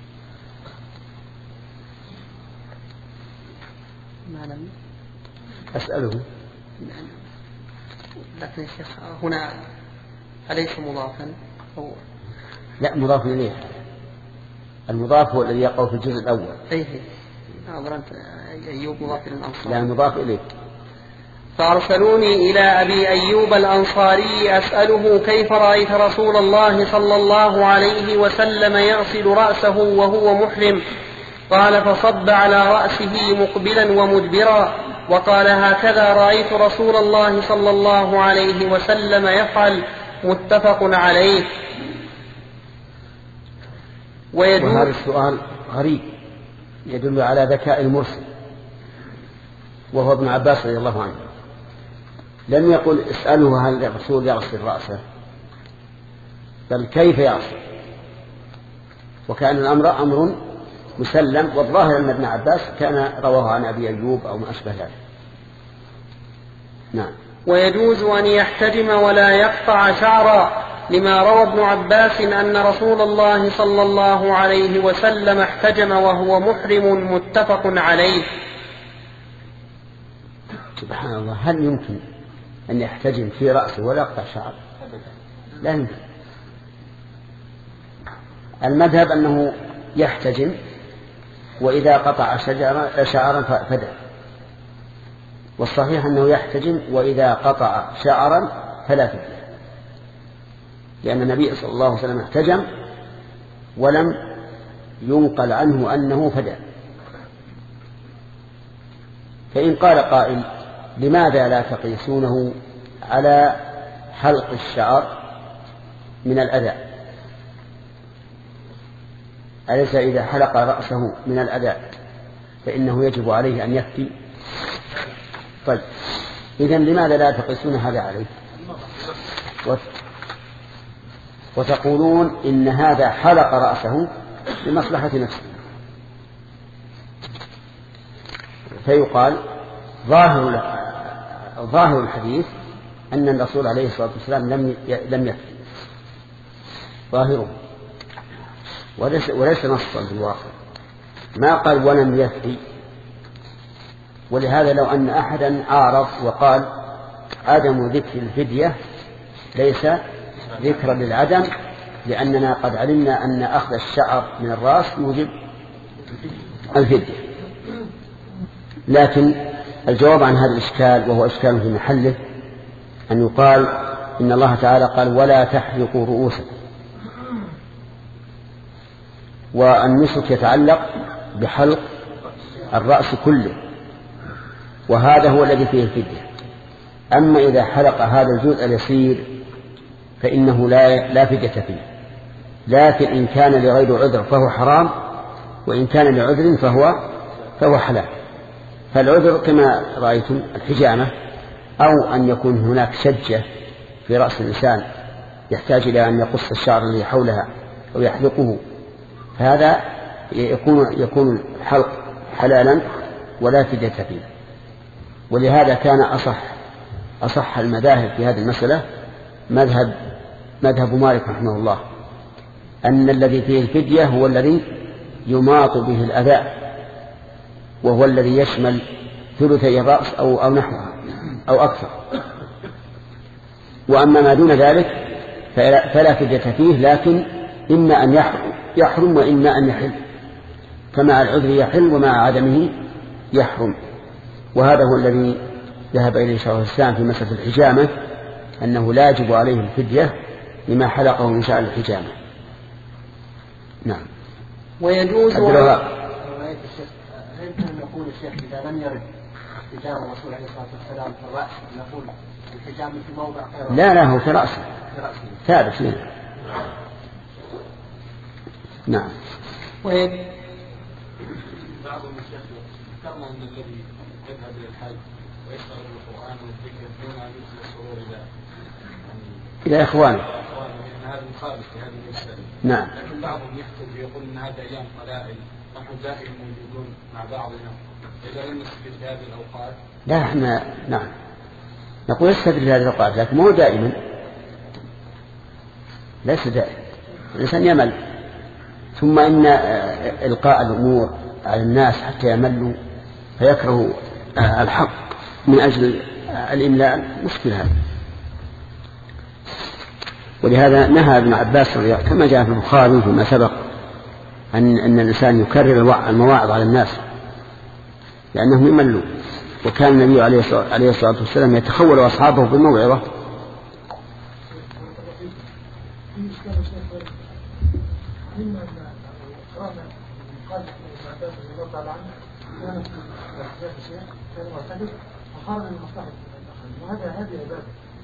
ما لم أسأله. لكن يا شيخ هنا أليس مضافا أو لا مضاف إليه. المضاف هو الذي يقع في الجزء الأول. أيه أظن أيوب مضاف للأنصار. لا مضاف إليه. فأرسلوني إلى أبي أيوب الأنصاري أسأله كيف رأيت رسول الله صلى الله عليه وسلم يغسل رأسه وهو محرم؟ قال فصب على رأسه مقبلا ومدبرا، وقال هكذا رأيت رسول الله صلى الله عليه وسلم يفعل. متفق عليه. وهذا السؤال غريب يدل على ذكاء المرسل وهو ابن عباس رضي الله عنه. لم يقل اسأله هل الرسول يغسل رأسه، بل كيف يغسل، وكان الأمر أمر مسلم. والظاهر أن ابن عباس كان رواه عن أبي أيوب أو ما أشبه ذلك. نعم. ويجوز أن يحتجم ولا يقطع شعرا، لما روى ابن عباس أن رسول الله صلى الله عليه وسلم احتجم وهو محرم. متفق عليه. سبحان الله، هل يمكن أن يحتجم في رأسه ولا يقطع شعر؟ لا يمكن. المذهب أنه يحتجم، وإذا قطع شجرا شعرا فدى. والصحيح أنه يحتجم وإذا قطع شعرا فلا فدية، لأن النبي صلى الله عليه وسلم احتجم ولم ينقل عنه أنه فدى. فإن قال قائل لماذا لا تقيسونه على حلق الشعر من الأذى؟ أليس إذا حلق رأسه من الأذى فإنه يجب عليه أن يفتي؟ طيب إذن لماذا لا تقيسون هذا عليه؟ وتقولون إن هذا حلق رأسه لمصلحة نفسه، فيقال ظاهر ظاهر الحديث أن الرسول عليه الصلاة والسلام لم لم يفتي ظاهره، وليس وليس نصا بالواقع، ما قال ولم يفتي. ولهذا لو أن أحدا عارض وقال عدم ذكر الفدية ليس ذكرا للعدم، لأننا قد علمنا أن أخذ الشعر من الرأس يوجب الفدية، لكن الجواب عن هذا الإشكال، وهو إشكال في محله، أن يقال إن الله تعالى قال ولا تحلقوا رؤوسكم، والنسك يتعلق بحلق الرأس كله، وهذا هو الذي فيه الفدية. أما إذا حلق هذا الجزء اليسير فإنه لا لا فدية فيه، لكن إن كان لغير عذر فهو حرام، وإن كان لعذر فهو فهو حلال. فالعذر كما رأيتم الحجامة، أو أن يكون هناك شجة في رأس الإنسان يحتاج إلى أن يقص الشعر الذي حولها أو يحلقه، فهذا يكون يكون الحلق حلالا ولا فدية فيه. ولهذا كان أصح أصح المذاهب في هذه المسألة مذهب مذهب مالك رحمه الله، أن الذي فيه الفدية هو الذي يماط به الأذى، وهو الذي يشمل ثلثي الرأس أو أو نحوها أو أكثر. وأما ما دون ذلك فلا فدية فيه، لكن إما أن يحرم وإما أن يحل، فمع العذر يحل ومع عدمه يحرم. وهذا هو الذي ذهب إليه شيخ الإسلام في مسألة الحجامة، أنه لا يجب عليه الفدية لما حلقه من شعر الحجامة. نعم. ويجوز يمكن أن نقول الشيخ إذا لم يرد حجام الرسول عليه الصلاة والسلام في الرأس نقول الحجام في موضع غير؟ لا لا، هو في رأسه ثابت منه. نعم. ويجوز بعض المشايخ ذكرنا أن الذي يذهب إلى الحج ويشتغل بالقرآن والذكر دون أن يدخل السرور إلى إلى إخوانه، لأن هذا مخالف في هذه المسألة. نعم. لكن بعضهم يحتج ويقول أن هذا أيام قلائل، نحن دائما موجودون مع بعضنا، إذا لم نستفيد في هذه الأوقات. لا احنا نعم نقول استفيد في هذه الأوقات، لكن مو دائما، ليس دائما، الإنسان يمل. ثم إن إلقاء الأمور على الناس حتى يملوا فيكرهوا الحق من أجل الإملاء مشكلة هذا. ولهذا نهى ابن عباس رضي الله كما جاء في البخاري فيما سبق أن أن الإنسان يكرر المواعظ على الناس لأنهم يملوا. وكان النبي عليه الصلاة والسلام يتخول أصحابه بالموعظة. وهذا هذه عبادة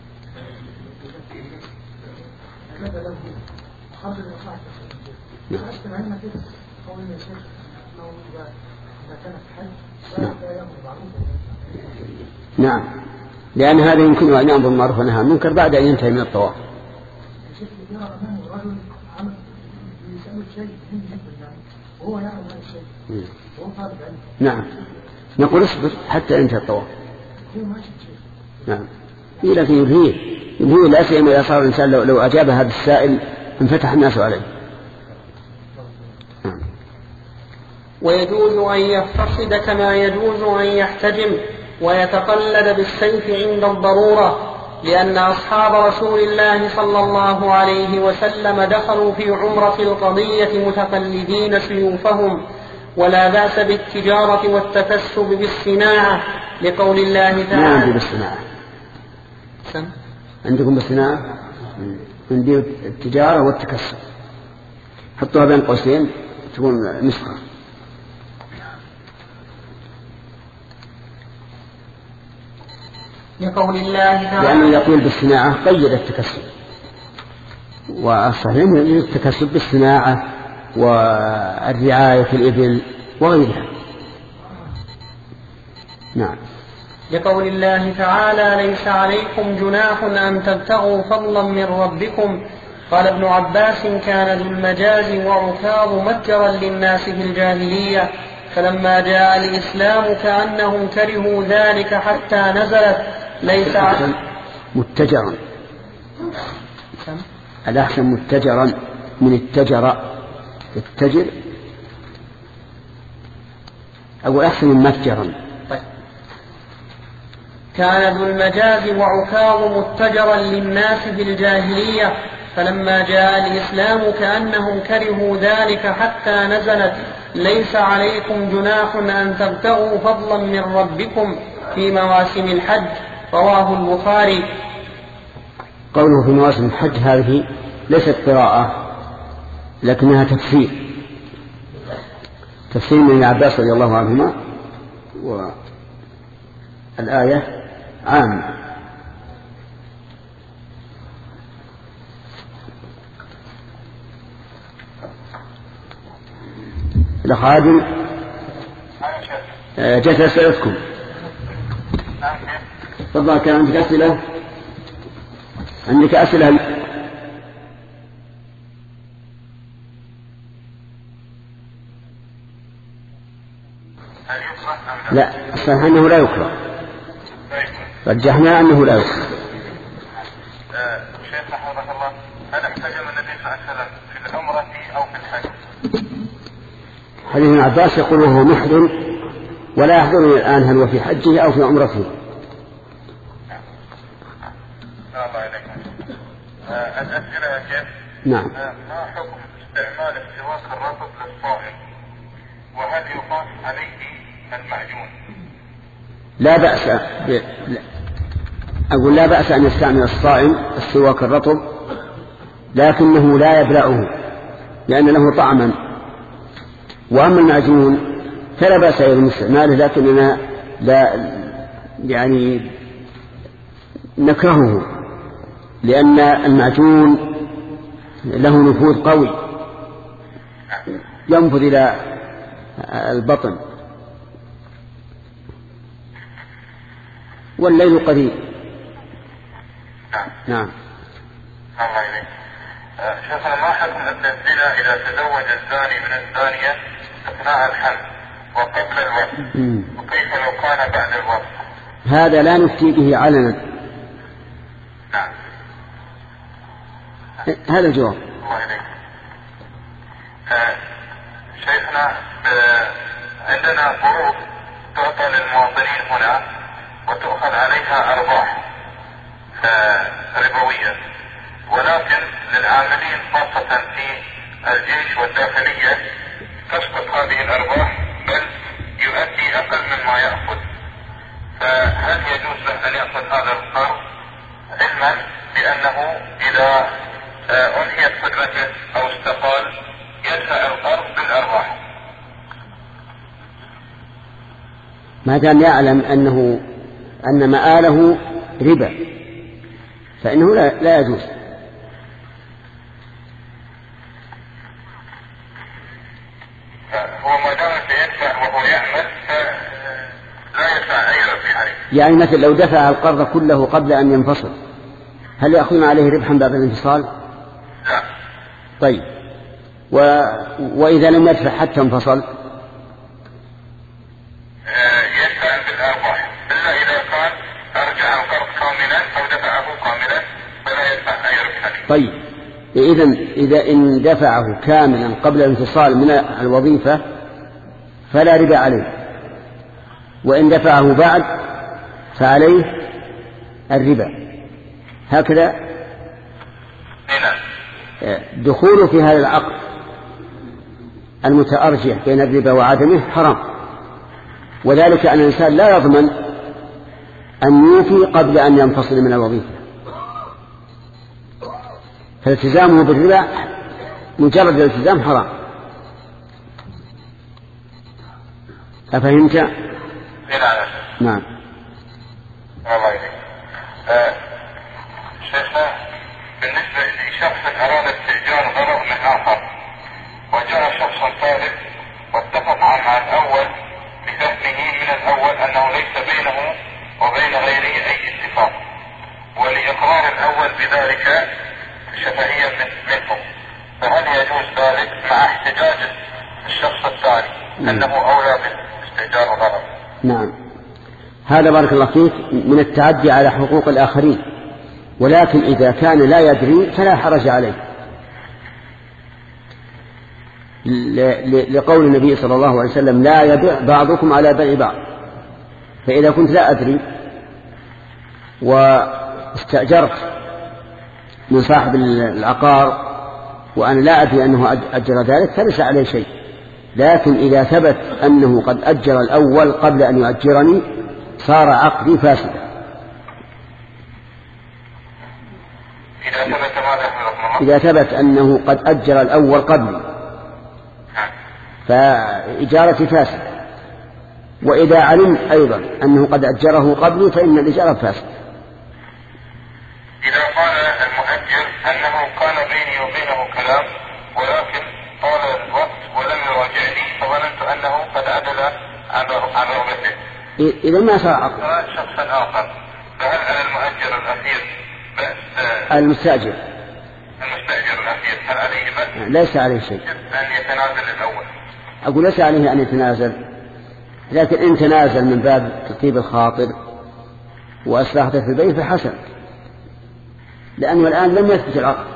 عبادة له خرج المصلحة الشيخ علمنا كده قولنا يا شيخ أنه إذا كان في حج لا يأمر بالمعروف. نعم، لأن هذا يمكن أن يأمر بالمعروف ونهى عن المنكر بعد أن ينتهي من الطواف. الشيخ يرى أمامه رجل عمل يسأله شيء مهم جدا يعني وهو يعلم هذا الشيء وهو طالب علم. نعم، نقول اصبر حتى ينتهي الطواف. نعم، لكن يلهيه يلهيه لا سيما إذا صار الإنسان لو, لو أجاب هذا السائل انفتح الناس عليه. نعم. ويجوز أن يفتصد كما يجوز أن يحتجم ويتقلد بالسيف عند الضرورة، لأن أصحاب رسول الله صلى الله عليه وسلم دخلوا في عمرة القضية متقلدين سيوفهم، ولا بأس بالتجارة والتكسب بالصناعة لقول الله تعالى. ما عندي بالصناعة. سم. عندكم بالصناعة؟ عندي التجارة والتكسب، حطوها بين قوسين تكون نسخة. لقول الله تعالى. لأنه يقول بالصناعة قيد التكسب، والصحيح التكسب بالصناعة والرعاية في الإبل وغيرها. نعم. لقول الله تعالى: ليس عليكم جناح أن تبتغوا فضلا من ربكم قال ابن عباس: كان ذو المجاز وعكاظ متجرا للناس في الجاهلية، فلما جاء الإسلام كأنهم كرهوا ذلك حتى نزلت ليس متجرا. الأحسن متجرا من التجر. التجر أو أحسن من متجرا. طيب. كان ذو المجاز وعكاظ متجرا للناس في الجاهلية، فلما جاء الإسلام كأنهم كرهوا ذلك حتى نزلت ليس عليكم جناح أن تبتغوا فضلا من ربكم في مواسم الحج، رواه البخاري. قوله في مواسم الحج هذه ليست قراءة لكنها تفسير تفسير من ابن عباس رضي الله عنهما، والآية عامة. الأخ عادل جاءت أسئلتكم. تفضل. كان عندك أسئلة؟ عندك أسئلة؟ لا، الصحيح أنه لا يكره. رجحنا أنه لا يكره. شيخ حفظك الله، هل احتجم النبي صلى الله عليه وسلم في العمرة أو في الحج؟ حديث ابن عباس يقول وهو محرم ولا يحضرني الآن هل هو في حجه أو في عمرته. الله عليكم. الأسئلة يا شيخ. نعم. ما حكم استعمال السواك الرطب للصائم، وهل يقاس عليه المعجون؟ لا بأس ب... أقول لا بأس أن يستعمل الصائم السواك الرطب، لكنه لا يبلعه لأن له طعما. وأما المعجون فلا بأس من استعماله، لكننا لا يعني نكرهه لأن المعجون له نفوذ قوي ينفذ إلى البطن، والليل قريب. نعم. الله يليك. شيخنا، ما حكم الزنا إذا تزوج الزاني من الزانية أثناء الحمل وقبل الوصف، وكيف لو كان بعد الوصف؟ هذا لا نفتي به علنا. نعم. هذا الجواب. الله يليك. آه شيخنا، آه عندنا قروض تعطى للمواطنين هنا وتؤخذ عليها أرباح آه ربوية، ولكن للعاملين خاصة في الجيش والداخلية تسقط هذه الأرباح، بل يؤدي أقل مما يأخذ. فهل يجوز له أن يأخذ هذا القرض، علما بأنه إذا أنهيت خدمته أو استقال يدفع القرض بالأرباح؟ ما دام يعلم أنه أن مآله ربا فإنه لا, لا يجوز. هو ما دام سيدفع وهو يعمل لا يدفع أي ربح عليه. يعني مثل لو دفع القرض كله قبل أن ينفصل هل يأخذون عليه ربحا بعد الانفصال؟ لا. طيب، و... وإذا لم يدفع حتى انفصل يدفع بالأرباح، إلا إذا كان أرجع القرض كاملا أو دفعه كاملا فلا يدفع أي ربح عليه. طيب، إذن إذا إن دفعه كاملا قبل الانفصال من الوظيفة فلا ربا عليه، وإن دفعه بعد فعليه الربا. هكذا دخوله في هذا العقد المتأرجح بين الربا وعدمه حرام، وذلك أن الإنسان لا يضمن أن يوفي قبل أن ينفصل من الوظيفة، فالتزامه بالربا مجرد الالتزام حرام. أفهمت؟ نعم. الله يهديك. آه شيخنا، بالنسبة لشخص أراد استئجار غرض من آخر وجاء شخص ثالث واتفق مع الأول بفهمه من الأول أنه ليس بينه وبين غيره أي اتفاق، ولإقرار الأول بذلك شفهيا منهم، فهل يجوز ذلك مع احتجاج الشخص الثاني أنه أولى باستئجار الغرض؟ نعم، هذا بارك الله فيك من التعدي على حقوق الآخرين، ولكن إذا كان لا يدري فلا حرج عليه، لقول النبي صلى الله عليه وسلم لا يبيع بعضكم على بيع بعض. فإذا كنت لا أدري واستأجرت من صاحب العقار وأنا لا أدري أنه أجر ذلك فليس عليه شيء، لكن إذا ثبت أنه قد أجر الأول قبل أن يؤجرني صار عقدي فاسدا. إذا ثبت أنه قد أجر الأول قبلي فإجارتي فاسدة، وإذا علمت أيضا أنه قد أجره قبلي فإن الإجارة فاسدة. إذا قال المؤجر أنه كان بيني وبينه كلام ولكن طال الوقت ولم يراجعني فظننت أنه قد عدل عن رغبته، إذا ما صار عقد شخصا آخر، فهل على المؤجر الأخير بأس؟ المستأجر المستأجر الأخير هل عليه بأس؟ ليس عليه شيء أن يتنازل الأول؟ أقول ليس عليه أن يتنازل، لكن إن تنازل من باب تطيب الخاطر وأصلاحته في البيت فحسن، لأنه الآن لم يثبت العقد،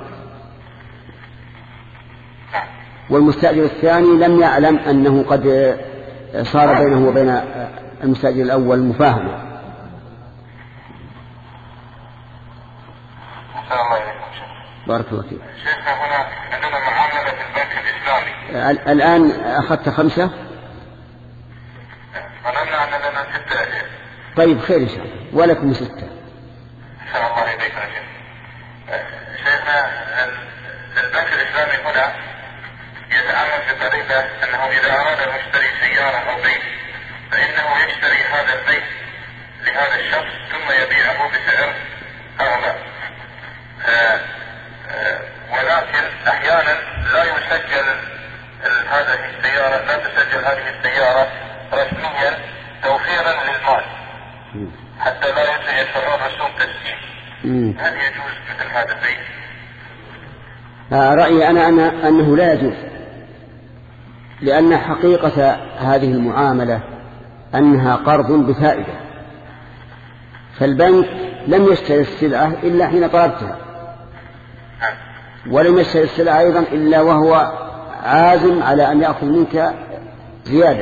والمستأجر الثاني لم يعلم أنه قد صار بينه وبين المستأجر الأول مفاهمة. بارك الله فيك. شيخنا هنا عندنا معاملة في البنك الإسلامي الآن أخذت خمسة؟ ظننا أن لنا ستة أجل. طيب خير إن شاء الله، ولكم ستة. إن شاء الله يديك يا شيخ. شيخنا البنك الإسلامي هنا يتعامل بطريقة أنه إذا أراد المشتري سيارة أو بيت فإنه يشتري هذا البيت لهذا الشخص ثم يبيعه بسعر أغلى، آه آه ولكن أحيانا لا يسجل هذه السيارة لا تسجل هذه السيارة رسميا توفيرا للمال حتى لا يتفرغ رسوم تسجيل. هل يجوز مثل هذا البيت؟ آه رأيي أنا, أنا أنه لا يجوز، لأن حقيقة هذه المعاملة أنها قرض بفائدة، فالبنك لم يشتري السلعة إلا حين طلبتها، ولم يشتري السلعة أيضا إلا وهو عازم على أن يأخذ منك زيادة،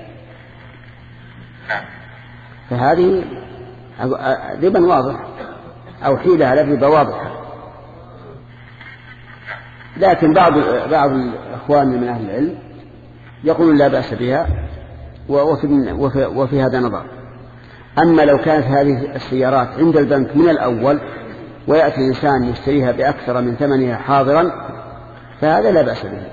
فهذه ربا واضح أو حيلة على ربا واضحة. لكن بعض بعض الإخوان من أهل العلم يقولون لا بأس بها وفي, وفي, وفي هذا نظر. أما لو كانت هذه السيارات عند البنك من الأول ويأتي الإنسان يشتريها بأكثر من ثمنها حاضرا فهذا لا بأس به،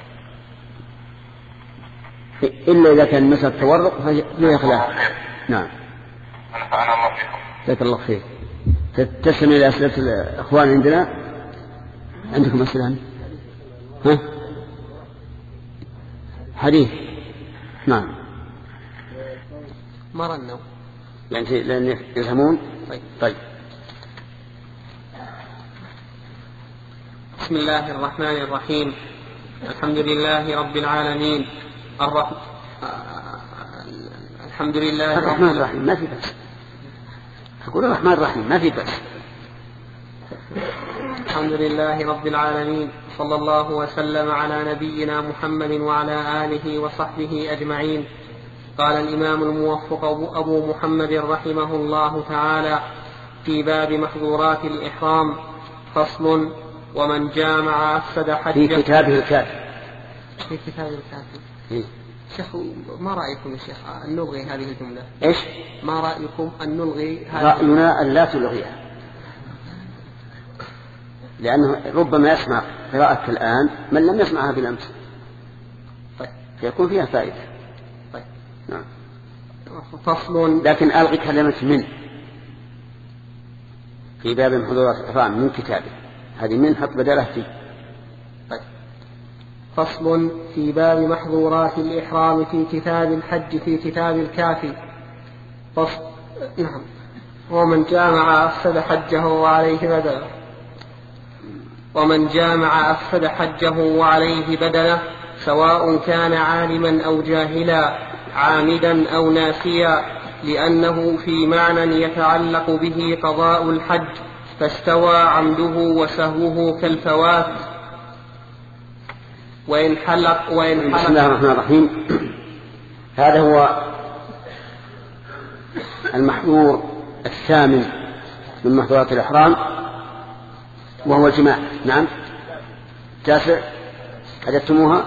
إلا إذا كان مسألة تورق فهي خلاف. نعم. ونفعنا الله فيكم. جزاك الله خير. تستمع إلى أسئلة الإخوان عندنا. عندكم أسئلة؟ ها؟ حديث. نعم. مرنا. يعني لأن يفهمون. طيب. طيب. بسم الله الرحمن الرحيم. الحمد لله رب العالمين. الرحمن الحمد لله الرحمن الرحيم ما في بس. أقول الرحمن الرحيم ما في بس. الحمد لله رب العالمين، صلى الله وسلم على نبينا محمد وعلى آله وصحبه أجمعين. قال الإمام الموفق أبو محمد رحمه الله تعالى في باب محظورات الإحرام: فصل: ومن جامع أفسد حجه. في كتابه الكافي. في كتابه الكافي. إيه؟ شيخ ما رأيكم يا شيخ أن نلغي هذه الجملة؟ إيش؟ ما رأيكم أن نلغي هذه؟ رأينا أن لا تلغيها، لأنه ربما يسمع قراءة الآن من لم يسمعها بالأمس. طيب. فيكون فيها فائدة. طيب. نعم. فصل: لكن ألغي كلمة من في باب محظورات الإحرام من كتابه، هذه من حط بدلها في. طيب. فصل: في باب محظورات الإحرام في كتاب الحج في كتاب الكافي. فصل. نعم. ومن جامع أفسد حجه وعليه بدله. ومن جامع أفسد حجه وعليه بدنه، سواء كان عالما أو جاهلا، عامدا أو ناسيا، لأنه في معنى يتعلق به قضاء الحج، فاستوى عمده وسهوه كالفوات. وإن حلق وإن حلق بسم الله الرحمن الرحيم. هذا هو المحظور الثامن من محظورات الإحرام، وهو الجماع. نعم. التاسع عددتموها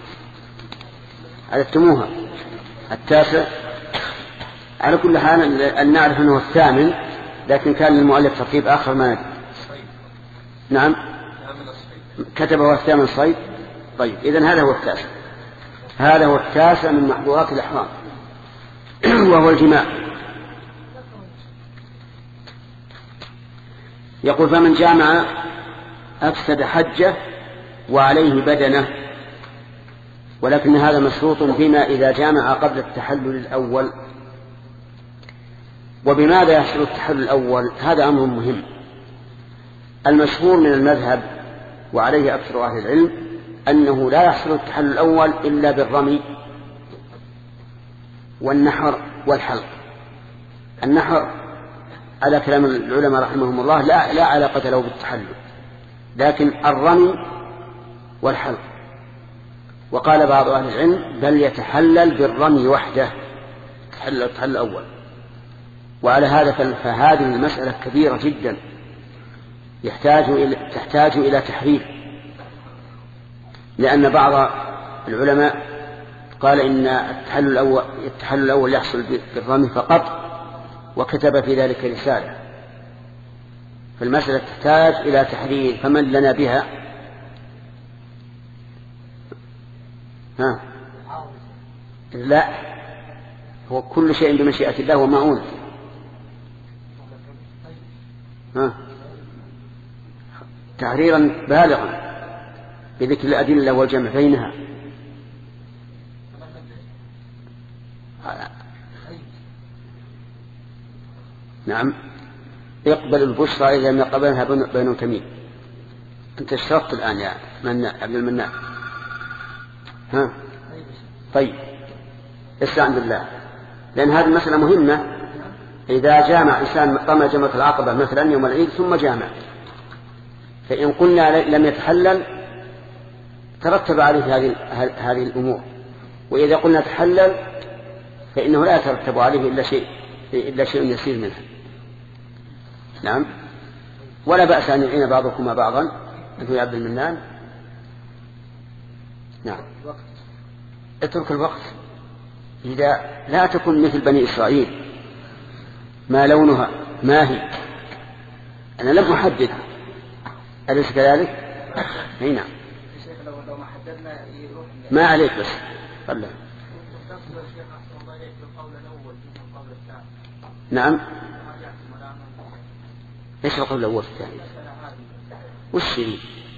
عددتموها التاسع. على كل حال أن نعرف أنه الثامن، لكن كان للمؤلف ترتيب آخر ما ندري. نعم كتبه الثامن الصيد. طيب إذن هذا هو التاسع. هذا هو التاسع من محظورات الإحرام وهو الجماع. يقول: فمن جامع أفسد حجه وعليه بدنه. ولكن هذا مشروط فيما إذا جامع قبل التحلل الأول. وبماذا يحصل التحلل الأول؟ هذا أمر مهم. المشهور من المذهب وعليه أكثر أهل العلم أنه لا يحصل التحلل الأول إلا بالرمي والنحر والحلق. النحر على كلام العلماء رحمهم الله لا, لا علاقة له بالتحلل، لكن الرمي والحلق. وقال بعض أهل العلم بل يتحلل بالرمي وحده، تحلل التحلل الأول. وعلى هذا فهذه المسألة كبيرة جدا، يحتاج إلى تحتاج إلى تحرير، لأن بعض العلماء قال إن التحلل الأول, التحلل الأول يحصل بالرمي فقط، وكتب في ذلك رسالة. فالمسألة تحتاج إلى تحرير، فمن لنا بها؟ ها؟ لا، هو كل شيء بمشيئة الله ومعونته. ها؟ تحريرا بالغا بذكر الأدلة والجمع بينها. نعم. اقبل البشرى إذا لم يقبلها بين تميم. أنت اشترطت الآن يا من عبد المنان. ها؟ طيب استعن بالله، لأن هذه المسألة مهمة. إذا جامع إنسان رمى جمرة العقبة مثلا يوم العيد ثم جامع، فإن قلنا لم يتحلل ترتب عليه هذه هذه الأمور، وإذا قلنا تحلل فإنه لا يترتب عليه إلا شيء إلا شيء يسير منها. نعم. ولا بأس أن يعين بعضكما بعضا. أنت يا عبد المنان. نعم. اترك الوقت. إذا لا تكن مثل بني إسرائيل ما لونها ما هي، أنا لم أحددها، أليس كذلك؟ هنا ما عليك بس قال. نعم. ايش القول الأول الثاني؟ وش هي؟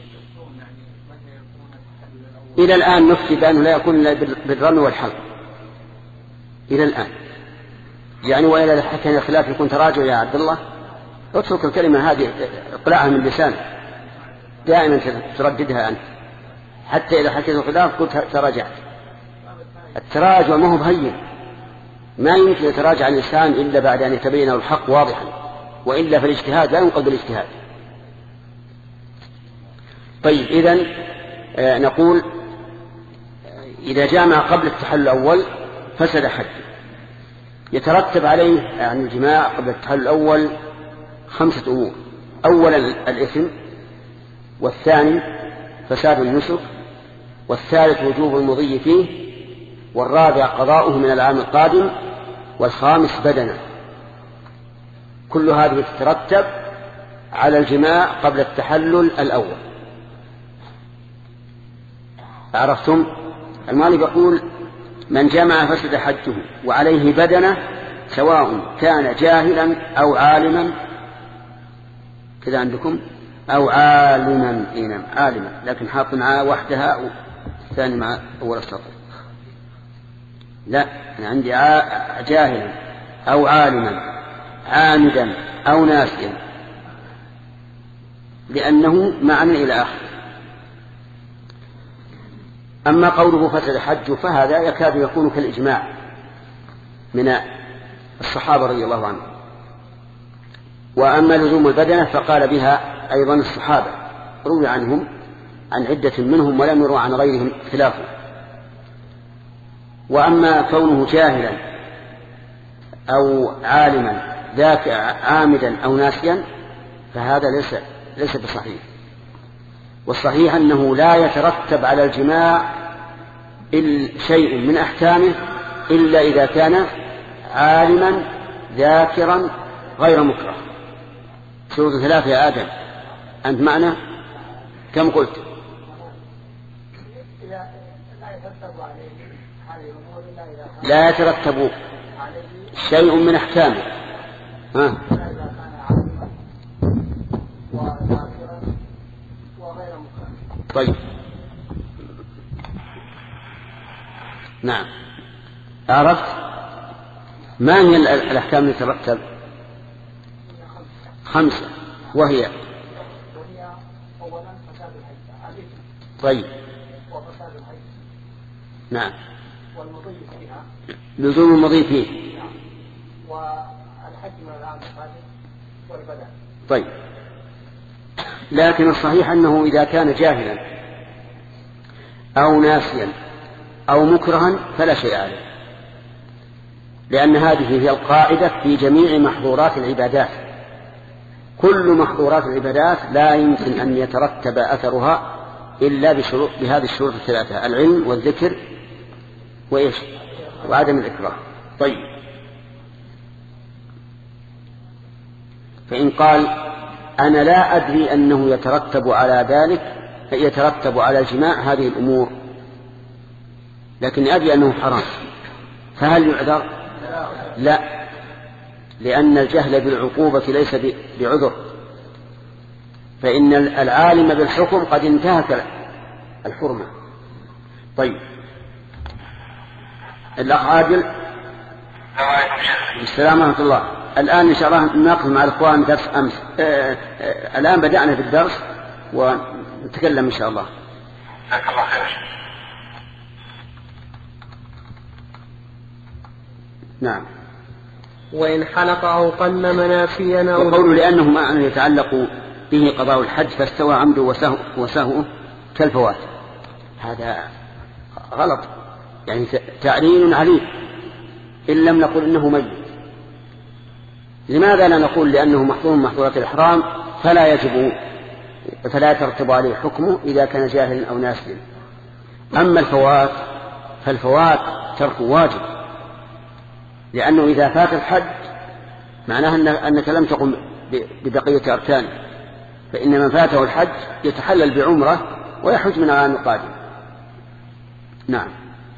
إلى الآن نفتي بأنه لا يكون بالرمي والحلق إلى الآن، يعني وإلى حكى الخلاف يكون تراجع يا عبد الله. اترك الكلمة هذه اقلعها من لسانك، دائما ترددها أنت، حتى إذا حكيت الخلاف قلت تراجعت. التراجع ما هو بهين، ما يمكن يتراجع الإنسان إلا بعد أن يتبين الحق واضحا، وإلا فالاجتهاد لا ينقل بالاجتهاد. طيب إذن آه نقول إذا جامع قبل التحلل الأول فسد حج. يترتب عليه عن يعني الجماع قبل التحلل الأول خمسة أمور: أولا الإثم، والثاني فساد النسك، والثالث وجوب المضي فيه، والرابع قضاؤه من العام القادم، والخامس بدنه. كل هذه تترتب على الجماع قبل التحلل الأول. عرفتم؟ المؤلف يقول: من جمع فسد حجه وعليه بدنه، سواء كان جاهلا أو عالما. كذا عندكم أو عالما. إينا عالما، لكن حاط مع وحدها والثاني مع أول السطر. لا، أنا عندي جاهلا أو عالما، عامدا أو ناسيا. لأنه معنى إلى آخر. أما قوله فسد الحج فهذا يكاد يكون كالإجماع من الصحابة رضي الله عنهم. وأما لزوم البدنة فقال بها أيضا الصحابة، روي عنهم عن عدة منهم ولم يروى عن غيرهم خلافه. وأما كونه جاهلا أو عالما ذاك عامدا أو ناسيا فهذا ليس ليس بصحيح. والصحيح أنه لا يترتب على الجماع شيء من أحكامه إلا إذا كان عالما ذاكرا غير مكره. شروط ثلاثة يا آدم، أنت معنا كم قلت؟ لا يترتب شيء من أحكامه. ها. طيب نعم عرفت ما هي الأحكام التي ترتب؟ خمسة، وهي طيب نعم والمضي فيها لزوم المضي فيه والحج من العام القادم والبدن. طيب لكن الصحيح أنه إذا كان جاهلا أو ناسيا أو مكرها فلا شيء عليه، لأن هذه هي القاعدة في جميع محظورات العبادات. كل محظورات العبادات لا يمكن أن يترتب أثرها إلا بشروط بهذه الشروط الثلاثة: العلم والذكر وإيش وعدم الإكراه. طيب فإن قال أنا لا أدري أنه يترتب على ذلك يترتب على الجماع هذه الأمور، لكن أدري أنه حرام، فهل يعذر؟ لا، لأن الجهل بالعقوبة ليس بعذر، فإن العالم بالحكم قد انتهك الحرمة. طيب الأخ عادل. السلام ورحمة الله. الآن إن شاء الله نأخذ مع الأخوان درس أمس. آآ آآ الآن بدأنا في الدرس ونتكلم إن شاء الله. جزاك الله خير. نعم. وإن حلق أو قل منافيا أو وقول لأنه ما أن يتعلق به قضاء الحج فاستوى عمده وسهو وسهوه كالفوات، هذا غلط، يعني تعليل عليه إن لم نقل إنه ميت. لماذا لا نقول لأنه محظور من محظورات الإحرام فلا يجب فلا يترتب عليه حكمه إذا كان جاهلا أو ناسيا؟ أما الفوات فالفوات ترك واجب، لأنه إذا فات الحج معناه أنك لم تقم ببقية أركانه، فإن من فاته الحج يتحلل بعمرة ويحج من العام القادم. نعم.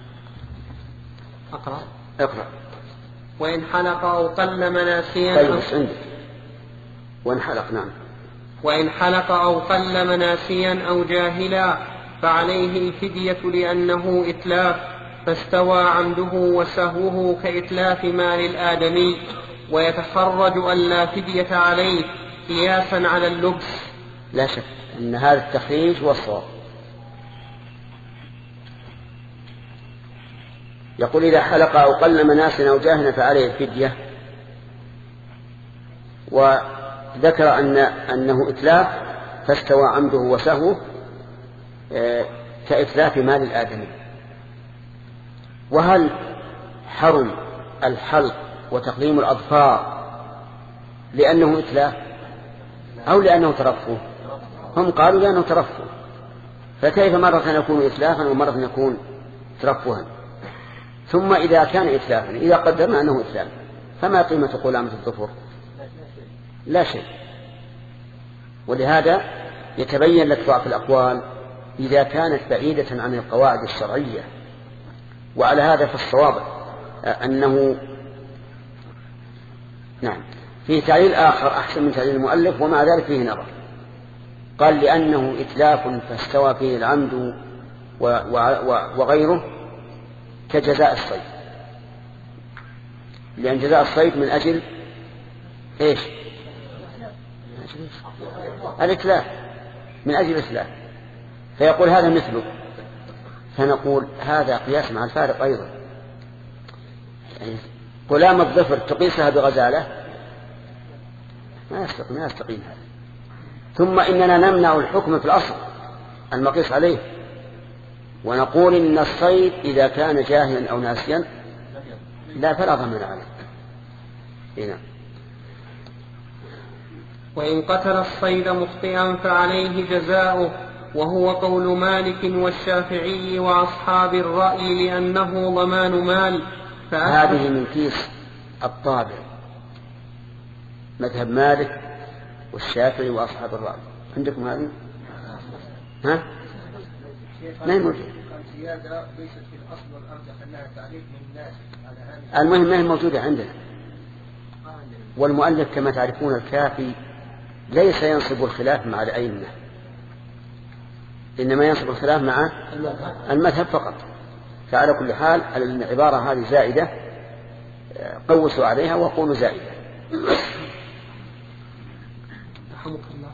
أقرأ. اقرأ. وإن حلق أو قل مناسيا. طيب بس عندك. وإن حلق. نعم. وإن حلق أو قل مناسيا أو جاهلا فعليه الفدية لأنه إتلاف، فاستوى عمده وسهوه كإتلاف مال الآدمي، ويتخرج أن لا فدية عليه قياسا على اللبس. لا شك أن هذا التخريج هو الصواب. يقول إذا حلق أو قل مناسيا أو جاهلا فعليه الفدية، وذكر أن أنه إتلاف فاستوى عمده وسهوه كإتلاف مال الآدمي. وهل حرم الحلق وتقليم الأظفار لأنه إتلاف أو لأنه ترفه؟ هم قالوا لأنه ترفه، فكيف مرة يكون إتلافا ومرة يكون ترفها؟ ثم إذا كان إتلافا إذا قدرنا أنه إتلاف فما قيمة قلامة الظفر؟ لا شيء. ولهذا يتبين لك ضعف الأقوال إذا كانت بعيدة عن القواعد الشرعية. وعلى هذا فالصواب أنه نعم فيه تعليل آخر أحسن من تعليل المؤلف، ومع ذلك فيه نظر. قال لأنه إتلاف فاستوى فيه العمد وغيره كجزاء الصيد، لأن جزاء الصيد من أجل إيش؟ الإتلاف، من أجل الإتلاف، فيقول هذا مثله، فنقول هذا قياس مع الفارق أيضا. يعني قلام الظفر تقيسها بغزالة ما يستقيم, ما يستقيم هذا. ثم إننا نمنع الحكم في الأصل المقيس عليه، ونقول إن الصيد إذا كان جاهلا أو ناسيا لا فلا ضمان عليه. هنا وإن قتل الصيد مخطئا فعليه جزاؤه، وهو قول مالك والشافعي وأصحاب الرأي لأنه ضمان مال. هذه من كيس الطابع، مذهب مالك والشافعي وأصحاب الرأي. عندكم هذه؟ ها؟ ما هي موجودة. المهم ما هي موجودة عندنا. والمؤلف كما تعرفون الكافي ليس ينصب الخلاف مع الأئمة، إنما ينصب الخلاف مع المذهب فقط. فعلى كل حال العبارة هذه زائدة، قوسوا عليها وقولوا زائدة. رحمك الله.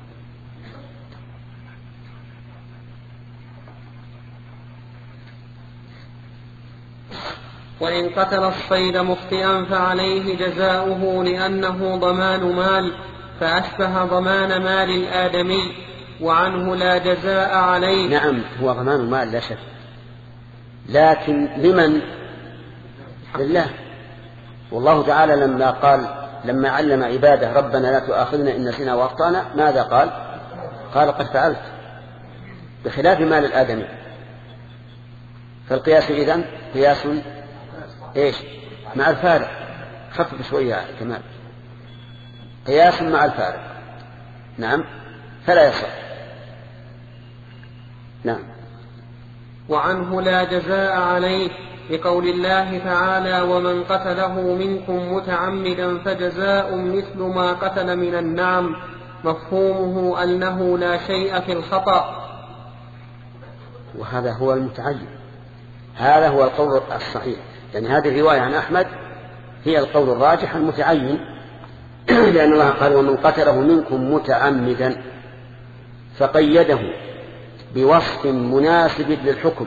وإن قتل الصيد مخطئا فعليه جزاؤه لأنه ضمان مال، فأشبه ضمان مال الآدمي، وعنه لا جزاء عليه. نعم هو ضمان مال لا شك، لكن لمن؟ لله. والله تعالى لما قال لما علم عباده ربنا لا تؤاخذنا إن نسينا وأخطأنا ماذا قال؟ قال قد فعلت، بخلاف مال الآدمي. فالقياس إذن قياس إيش؟ مع الفارق. خفف شوية كمان، قياس مع الفارق. نعم فلا يصح. نعم. وعنه لا جزاء عليه لقول الله تعالى ومن قتله منكم متعمدا فجزاء مثل ما قتل من النعم، مفهومه أنه لا شيء في الخطأ. وهذا هو المتعين، هذا هو القول الصحيح. يعني هذه الرواية عن أحمد هي القول الراجح المتعين، لأن الله قال ومن قتله منكم متعمدا، فقيده بوصف مناسب للحكم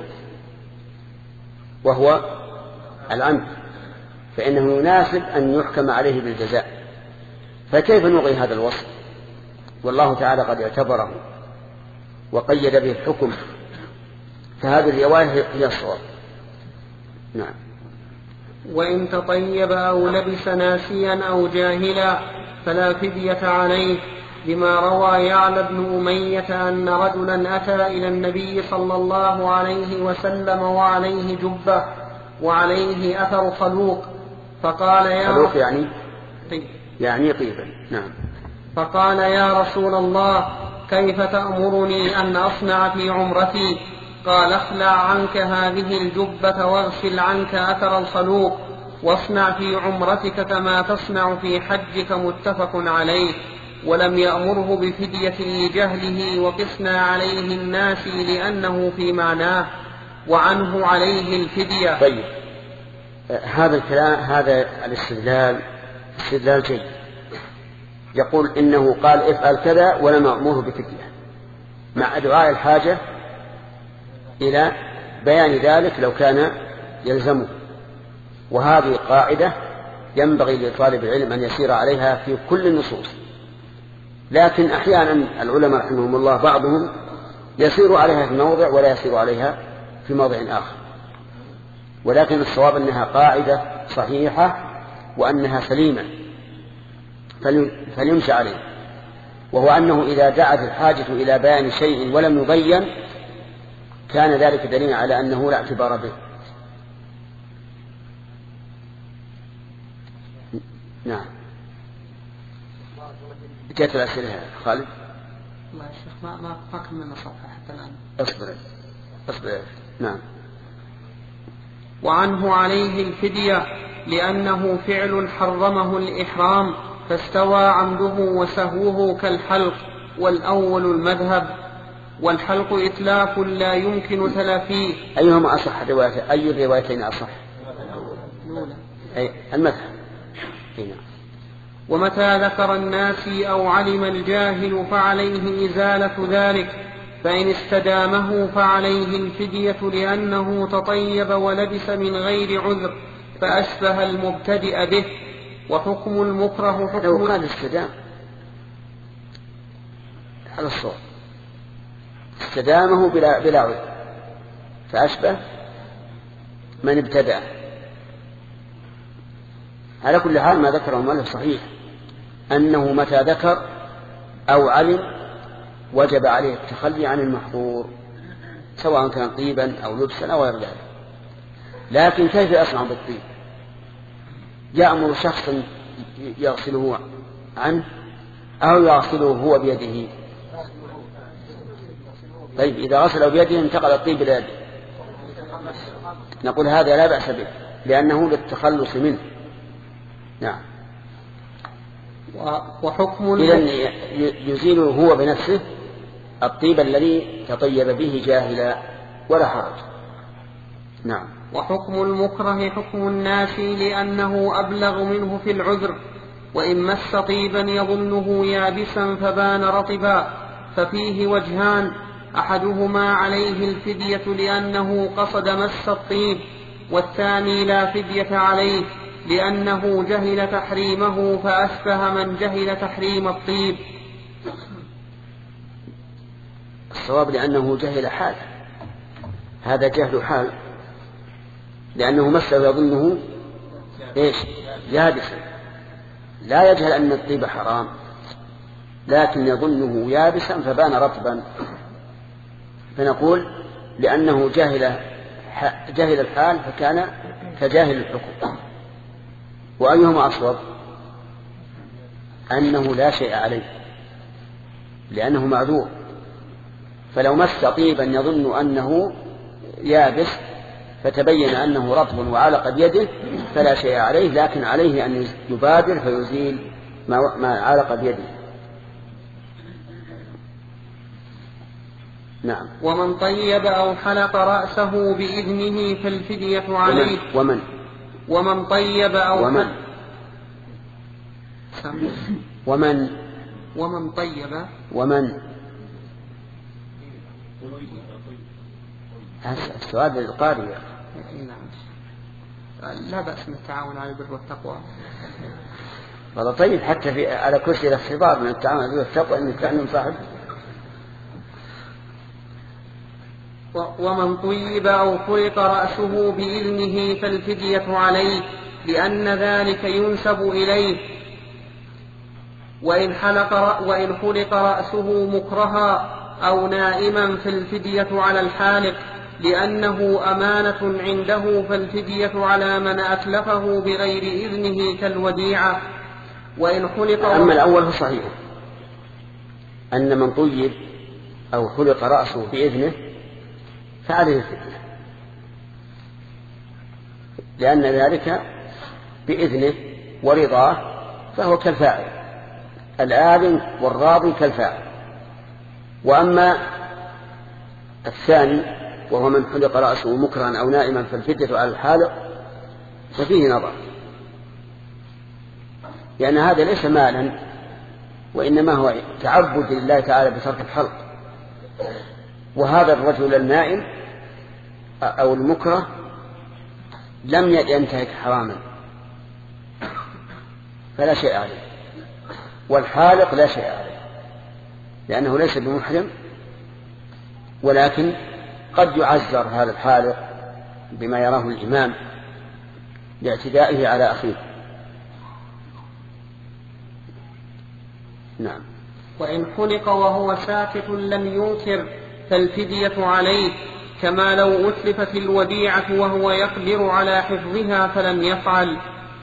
وهو العمد، فإنه يناسب أن يحكم عليه بالجزاء. فكيف نلغي هذا الوصف والله تعالى قد اعتبره وقيد به الحكم؟ فهذه الرواية هي الصواب. نعم. وإن تطيب أو لبس ناسيا أو جاهلا فلا فدية عليه، لما روى يعلى بن أمية أن رجلا أتى إلى النبي صلى الله عليه وسلم وعليه جبة وعليه أثر خلوق، فقال يا خلوق يعني طيب. يعني طيبا. نعم. فقال يا رسول الله كيف تأمرني أن أصنع في عمرتي؟ قال اخلع عنك هذه الجبة واغسل عنك أثر الخلوق واصنع في عمرتك كما تصنع في حجك، متفق عليه. ولم يأمره بفدية لجهله، وقسنا عليه الناس لأنه في معناه، وعنه عليه الفدية. طيب هذا الكلام هذا الاستدلال استدلال جيد. يقول إنه قال افعل كذا ولم يأمره بفدية، مع دعاء الحاجة إلى بيان ذلك لو كان يلزمه. وهذه قاعدة ينبغي لطالب العلم أن يسير عليها في كل النصوص، لكن أحيانا العلماء رحمهم الله بعضهم يسير عليها في موضع ولا يسير عليها في موضع آخر، ولكن الصواب أنها قاعدة صحيحة وأنها سليمة فليمشى عليه. وهو أنه إذا دعت الحاجة إلى بيان شيء ولم يبين كان ذلك دليلا على أنه لا اعتبار به. نعم. جاءت الأسئلة خالد؟ الله يا شيخ ما ما ما كملنا صفحة حتى الآن. اصبر اصبر. نعم. وعنه عليه الفدية لأنه فعل حرمه الإحرام، فاستوى عمده وسهوه كالحلق، والأول المذهب، والحلق إتلاف لا يمكن تلافيه. أيهما أصح رواية؟ أي الروايتين أصح؟ الأولى. أي المذهب. هنا. ومتى ذكر الناس أو علم الجاهل فعليه إزالة ذلك، فإن استدامه فعليه الفدية لأنه تطيب ولبس من غير عذر فأشبه المبتدئ به. وحكم المكره حكم لو قال استدام على الصوت استدامه بلا, بلا عذر فأشبه من ابتدأ. على كل حال ما ذكره المؤلف صحيح، أنه متى ذكر أو علم وجب عليه التخلي عن المحظور سواء كان طيبا أو لبسا أو غير ذلك. لكن كيف يصنع بالطيب؟ يأمر شخصا يغسله عنه أو يغسله هو بيده؟ طيب إذا غسله بيده انتقل الطيب إلى يده، نقول هذا لا بأس به لأنه للتخلص منه. نعم. وحكم إذن يزيله هو بنفسه الطيب الذي تطيب به جاهلا ولا حرج. نعم. وحكم المكره حكم الناس لأنه أبلغ منه في العذر، وإن مس طيبا يظنه يابسا فبان رطبا ففيه وجهان، أحدهما عليه الفدية لأنه قصد مس الطيب، والثاني لا فدية عليه لأنه جهل تحريمه فأشبه من جهل تحريم الطيب. الصواب لأنه جهل حال، هذا جهل حال، لأنه مسه يظنه إيش؟ يابسا، لا يجهل أن الطيب حرام لكن يظنه يابسا فبان رطبا، فنقول لأنه جهل جهل الحال فكان كجاهل الحكم. وأيهما أصوب؟ أنه لا شيء عليه لأنه معذور، فلو مس طيبا يظن أنه يابس فتبين أنه رطب وعلق بيده فلا شيء عليه، لكن عليه أن يبادر فيزيل ما علق بيده. نعم. ومن طيب أو حلق رأسه بإذنه فالفدية عليه. ومن ومن طيب أو ومن ومن ومن طيب ومن السؤال للقارئ. لا بأس من التعاون على البر والتقوى. والله طيب حتى في على كرسي الاختبار من التعاون على البر والتقوى أن يتعلم صاحب. ومن طيب أو خلق رأسه بإذنه فالفدية عليه لأن ذلك ينسب إليه، وإن حلق وإن خلق رأسه مكرها أو نائما فالفدية على الحالق لأنه أمانة عنده، فالفدية على من أتلفه بغير إذنه كالوديعة. وإن خلق أما الأول فصحيح أن من طيب أو خلق رأسه بإذنه فعليه الفدية، لأن ذلك بإذنه ورضاه فهو كالفاعل، الآذن والراضي كالفاعل. وأما الثاني وهو من حلق رأسه مكرها أو نائما فالفدية على الحالق ففيه نظر، لأن هذا ليس مالا وإنما هو تعبد لله تعالى بترك الحلق، وهذا الرجل النائم أو المكره لم ينتهك حراما فلا شيء عليه، والحالق لا شيء عليه لأنه ليس بمحرم، ولكن قد يعذر هذا الحالق بما يراه الإمام لاعتدائه على أخيه. نعم. وإن خلق وهو ساكت لم ينكر فالفدية عليه، كما لو أتلفت الوديعة وهو يقدر على حفظها فلم يفعل.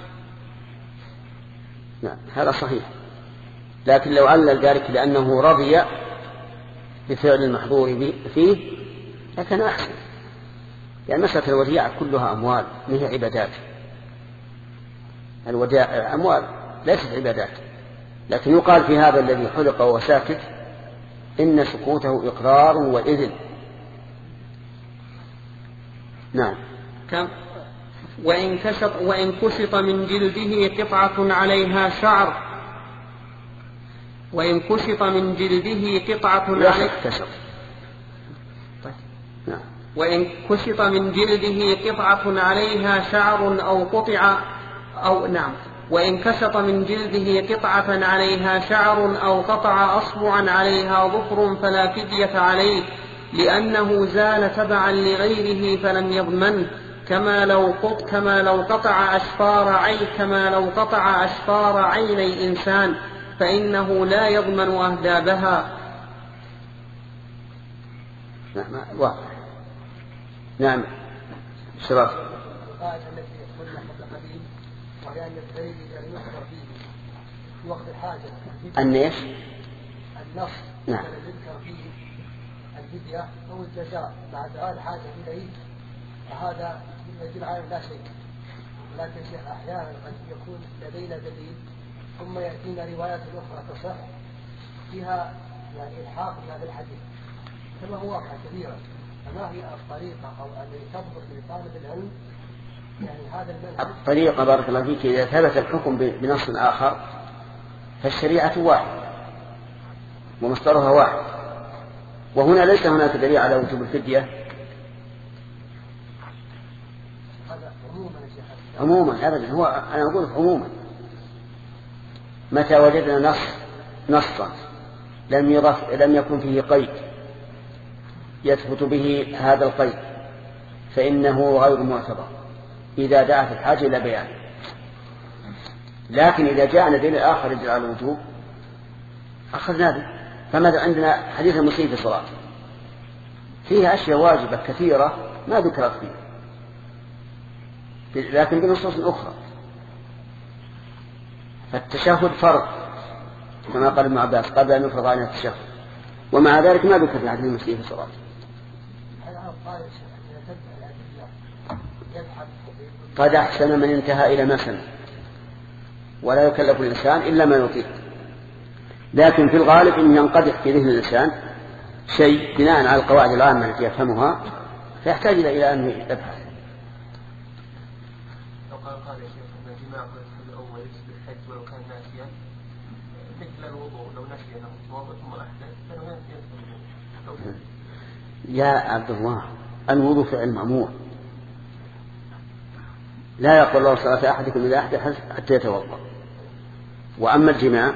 نعم هذا صحيح، لكن لو علل ذلك لأنه رضي بفعل المحظور فيه لكن أحسن، يعني مسألة الوديعة كلها أموال ما هي عبادات، الوديعة أموال ليست عبادات، لكن يقال في هذا الذي حلق وهو ساكت إن سكوته إقرار وإذن. نعم. وإن كشط, وإن كشط من جلده قطعة عليها شعر وإن كشط من جلده قطعة عليه نعم. وإن كشط من جلده قطعة عليها شعر أو قطع أو نعم وإن كشط من جلده قطعة عليها شعر أو قطع أصبعا عليها ظفر فلا فدية عليه، لأنه زال تبعا لغيره فلم يضمنه، كما لو قط كما لو قطع أشفار عين كما لو قطع أشفار عيني إنسان، فإنه لا يضمن أهدابها. نعم واضح. نعم شرف. القاعدة التي قلنا قبل قليل وهي أن الدليل إذا يذكر فيه في وقت الحاجة النص النص نعم يذكر فيه الفدية أو الجزاء بعد هذا الحاجة إليه، فهذا يدل على لا شيء. ولكن أحيانا قد يكون لدينا دليل ثم يأتينا روايات أخرى تصح فيها يعني إلحاق بهذا الحديث كما هو واقع كثيرا. فما هي الطريقة أو التي تضبط لطالب العلم يعني هذا المنهج؟ الطريقة بارك الله فيك إذا ثبت الحكم بنص آخر فالشريعة واحدة ومصدرها واحد، وهنا ليس هناك دليل على وجوب الفدية هذا عموما يا شيخ. عموما أبدا، هو أنا أقول عموما متى وجدنا نص نصا لم يضف لم يكن فيه قيد يثبت به هذا القيد فإنه غير معتبر إذا دعت الحاجة إلى بيان. لكن إذا جاءنا دليل آخر يدل على الوجوب أخذنا به. فماذا عندنا حديث المسيء في صلاة فيها أشياء واجبة كثيرة ما ذكرت فيه لكن بنصوص أخرى. فالتشهد فرض كما قال ابن عباس قبل أن يفرض علينا التشهد، ومع ذلك ما ذكر في حديث المسيء في صلاة. قد أحسن من انتهى إلى ما سمع، ولا يكلف الإنسان إلا ما يطيق. لكن في الغالب إن ينقدح في ذهن الإنسان شيء بناء على القواعد العامة التي يفهمها فيحتاج إلى أن يبحث. لو قال قال يا شيخ أن الجماع في الأول بالحج ولو كان ناسيا مثل الوضوء لو نسي أنه توضأ ثم أحدث فإنه ينسي. يا عبد الله الوضوء فعل مأمور، لا يقول الله صلاة أحدكم إذا أحدث حتى يتوضأ. وأما الجماع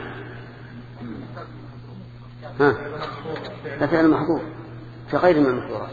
ها فعل محظور في غير من المحظورات.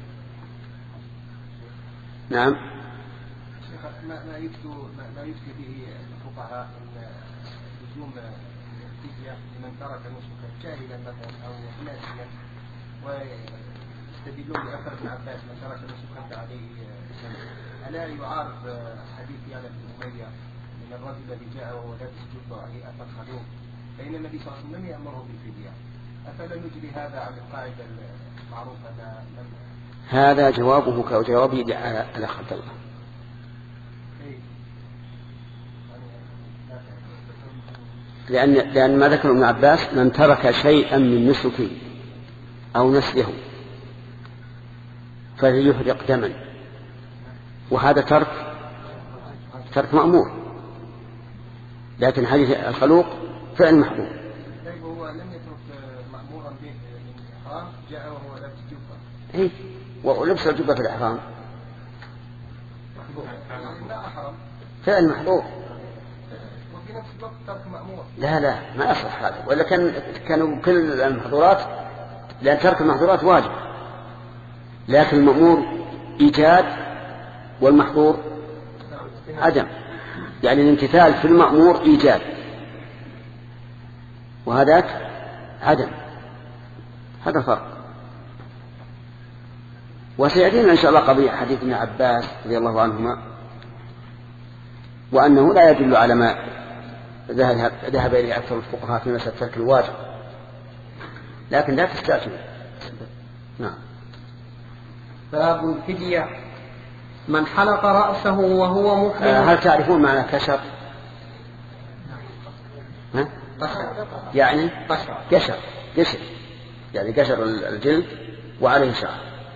نعم. ما يفتي ما يفتي به الفقهاء ان لزوم الفدية لمن ترك نسكا جاهلا مثلا او ناسيا، ويستدلون بأثر ابن عباس من ترك نسكا فعليه سنة. ألا يعارض حديث يالا بن أمية من الرجل الذي جاء وهو لابس جبة عليه أثر خلوق، فإن النبي صلى الله عليه وسلم لم يأمره بالفدية، أفلا نجري هذا عن القاعدة المعروفة؟ هذا جوابه كجوابه على خط الله، لأن لأن ما ذكر ابن عباس من ترك شيئا من نسكه أو نسله فليحرق دما، وهذا ترك ترك مأمور، لكن حديث الخلوق فعل محظور. طيب هو لم يترك مأمورا به من الإحرام، جاء وهو لابس جبة. إيه ولبس الجبة في الإحرام فعل محظور وفي نفس الوقت ترك مأمور. لا لا ما يصح هذا، ولا كان كانوا كل المحظورات، لأن ترك المحظورات واجب، لكن المأمور إيجاد والمحظور عدم، يعني الامتثال في المأمور إيجاد وهذاك عدم، هذا فرق. وسيأتينا إن شاء الله قضية حديث ابن عباس رضي الله عنهما، وأنه لا يدل على ما ذهب إليه أكثر الفقهاء في مسألة ترك الواجب، لكن لا تستعجل. نعم. باب الفدية. من حلق رأسه وهو محرم. هل تعرفون معنى كشر؟ ها؟ يعني قشر قشر يعني قشر الجلد وعليه شعر.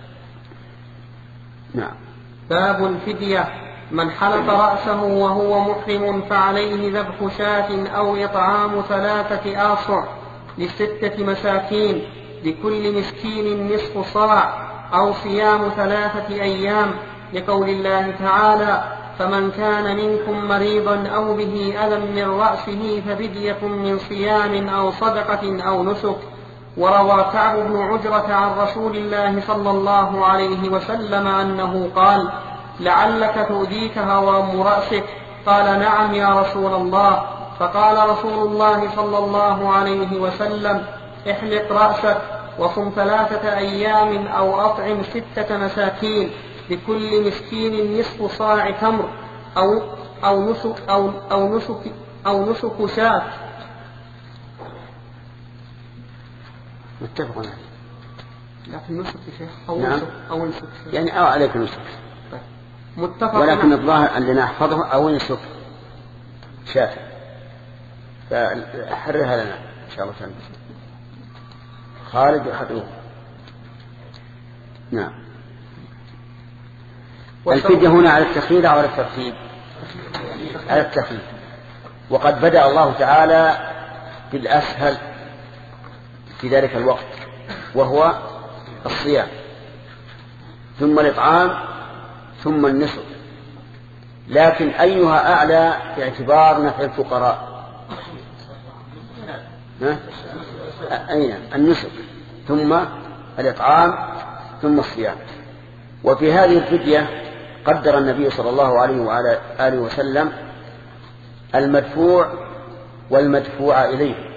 نعم. باب الفدية. من حلق رأسه وهو محرم فعليه ذبح شاة أو إطعام ثلاثة آصع لستة مساكين لكل مسكين نصف صاع أو صيام ثلاثة أيام، لقول الله تعالى: فمن كان منكم مريضا أو به أذى من رأسه ففدية من صيام أو صدقة أو نسك. وروى كعب بن عجرة عن رسول الله صلى الله عليه وسلم أنه قال: لعلك تؤذيك هوام رأسك؟ قال: نعم يا رسول الله. فقال رسول الله صلى الله عليه وسلم: احلق رأسك وصم ثلاثة أيام أو أطعم ستة مساكين لكل مسكين نصف صاع تمر أو أو نسك أو أو نسك أو نسك شاة. متفق عليه. لكن نسك شيخ أو نعم. نسك أو نسك يعني أو عليك نسك. طيب. متفق. ولكن الظاهر عندنا نحفظه أو نسك شاة، فحررها لنا إن شاء الله تعالى. خالد يحرره. نعم. الفدية هنا على التخيير أو على الترتيب؟ على التخيير. وقد بدأ الله تعالى بالأسهل في ذلك الوقت وهو الصيام، ثم الإطعام، ثم النسك. لكن أيها أعلى باعتبار نفع الفقراء؟ أين النسك، ثم الإطعام، ثم الصيام. وفي هذه الفدية قدر النبي صلى الله عليه وعلى آله وسلم المدفوع والمدفوع إليه،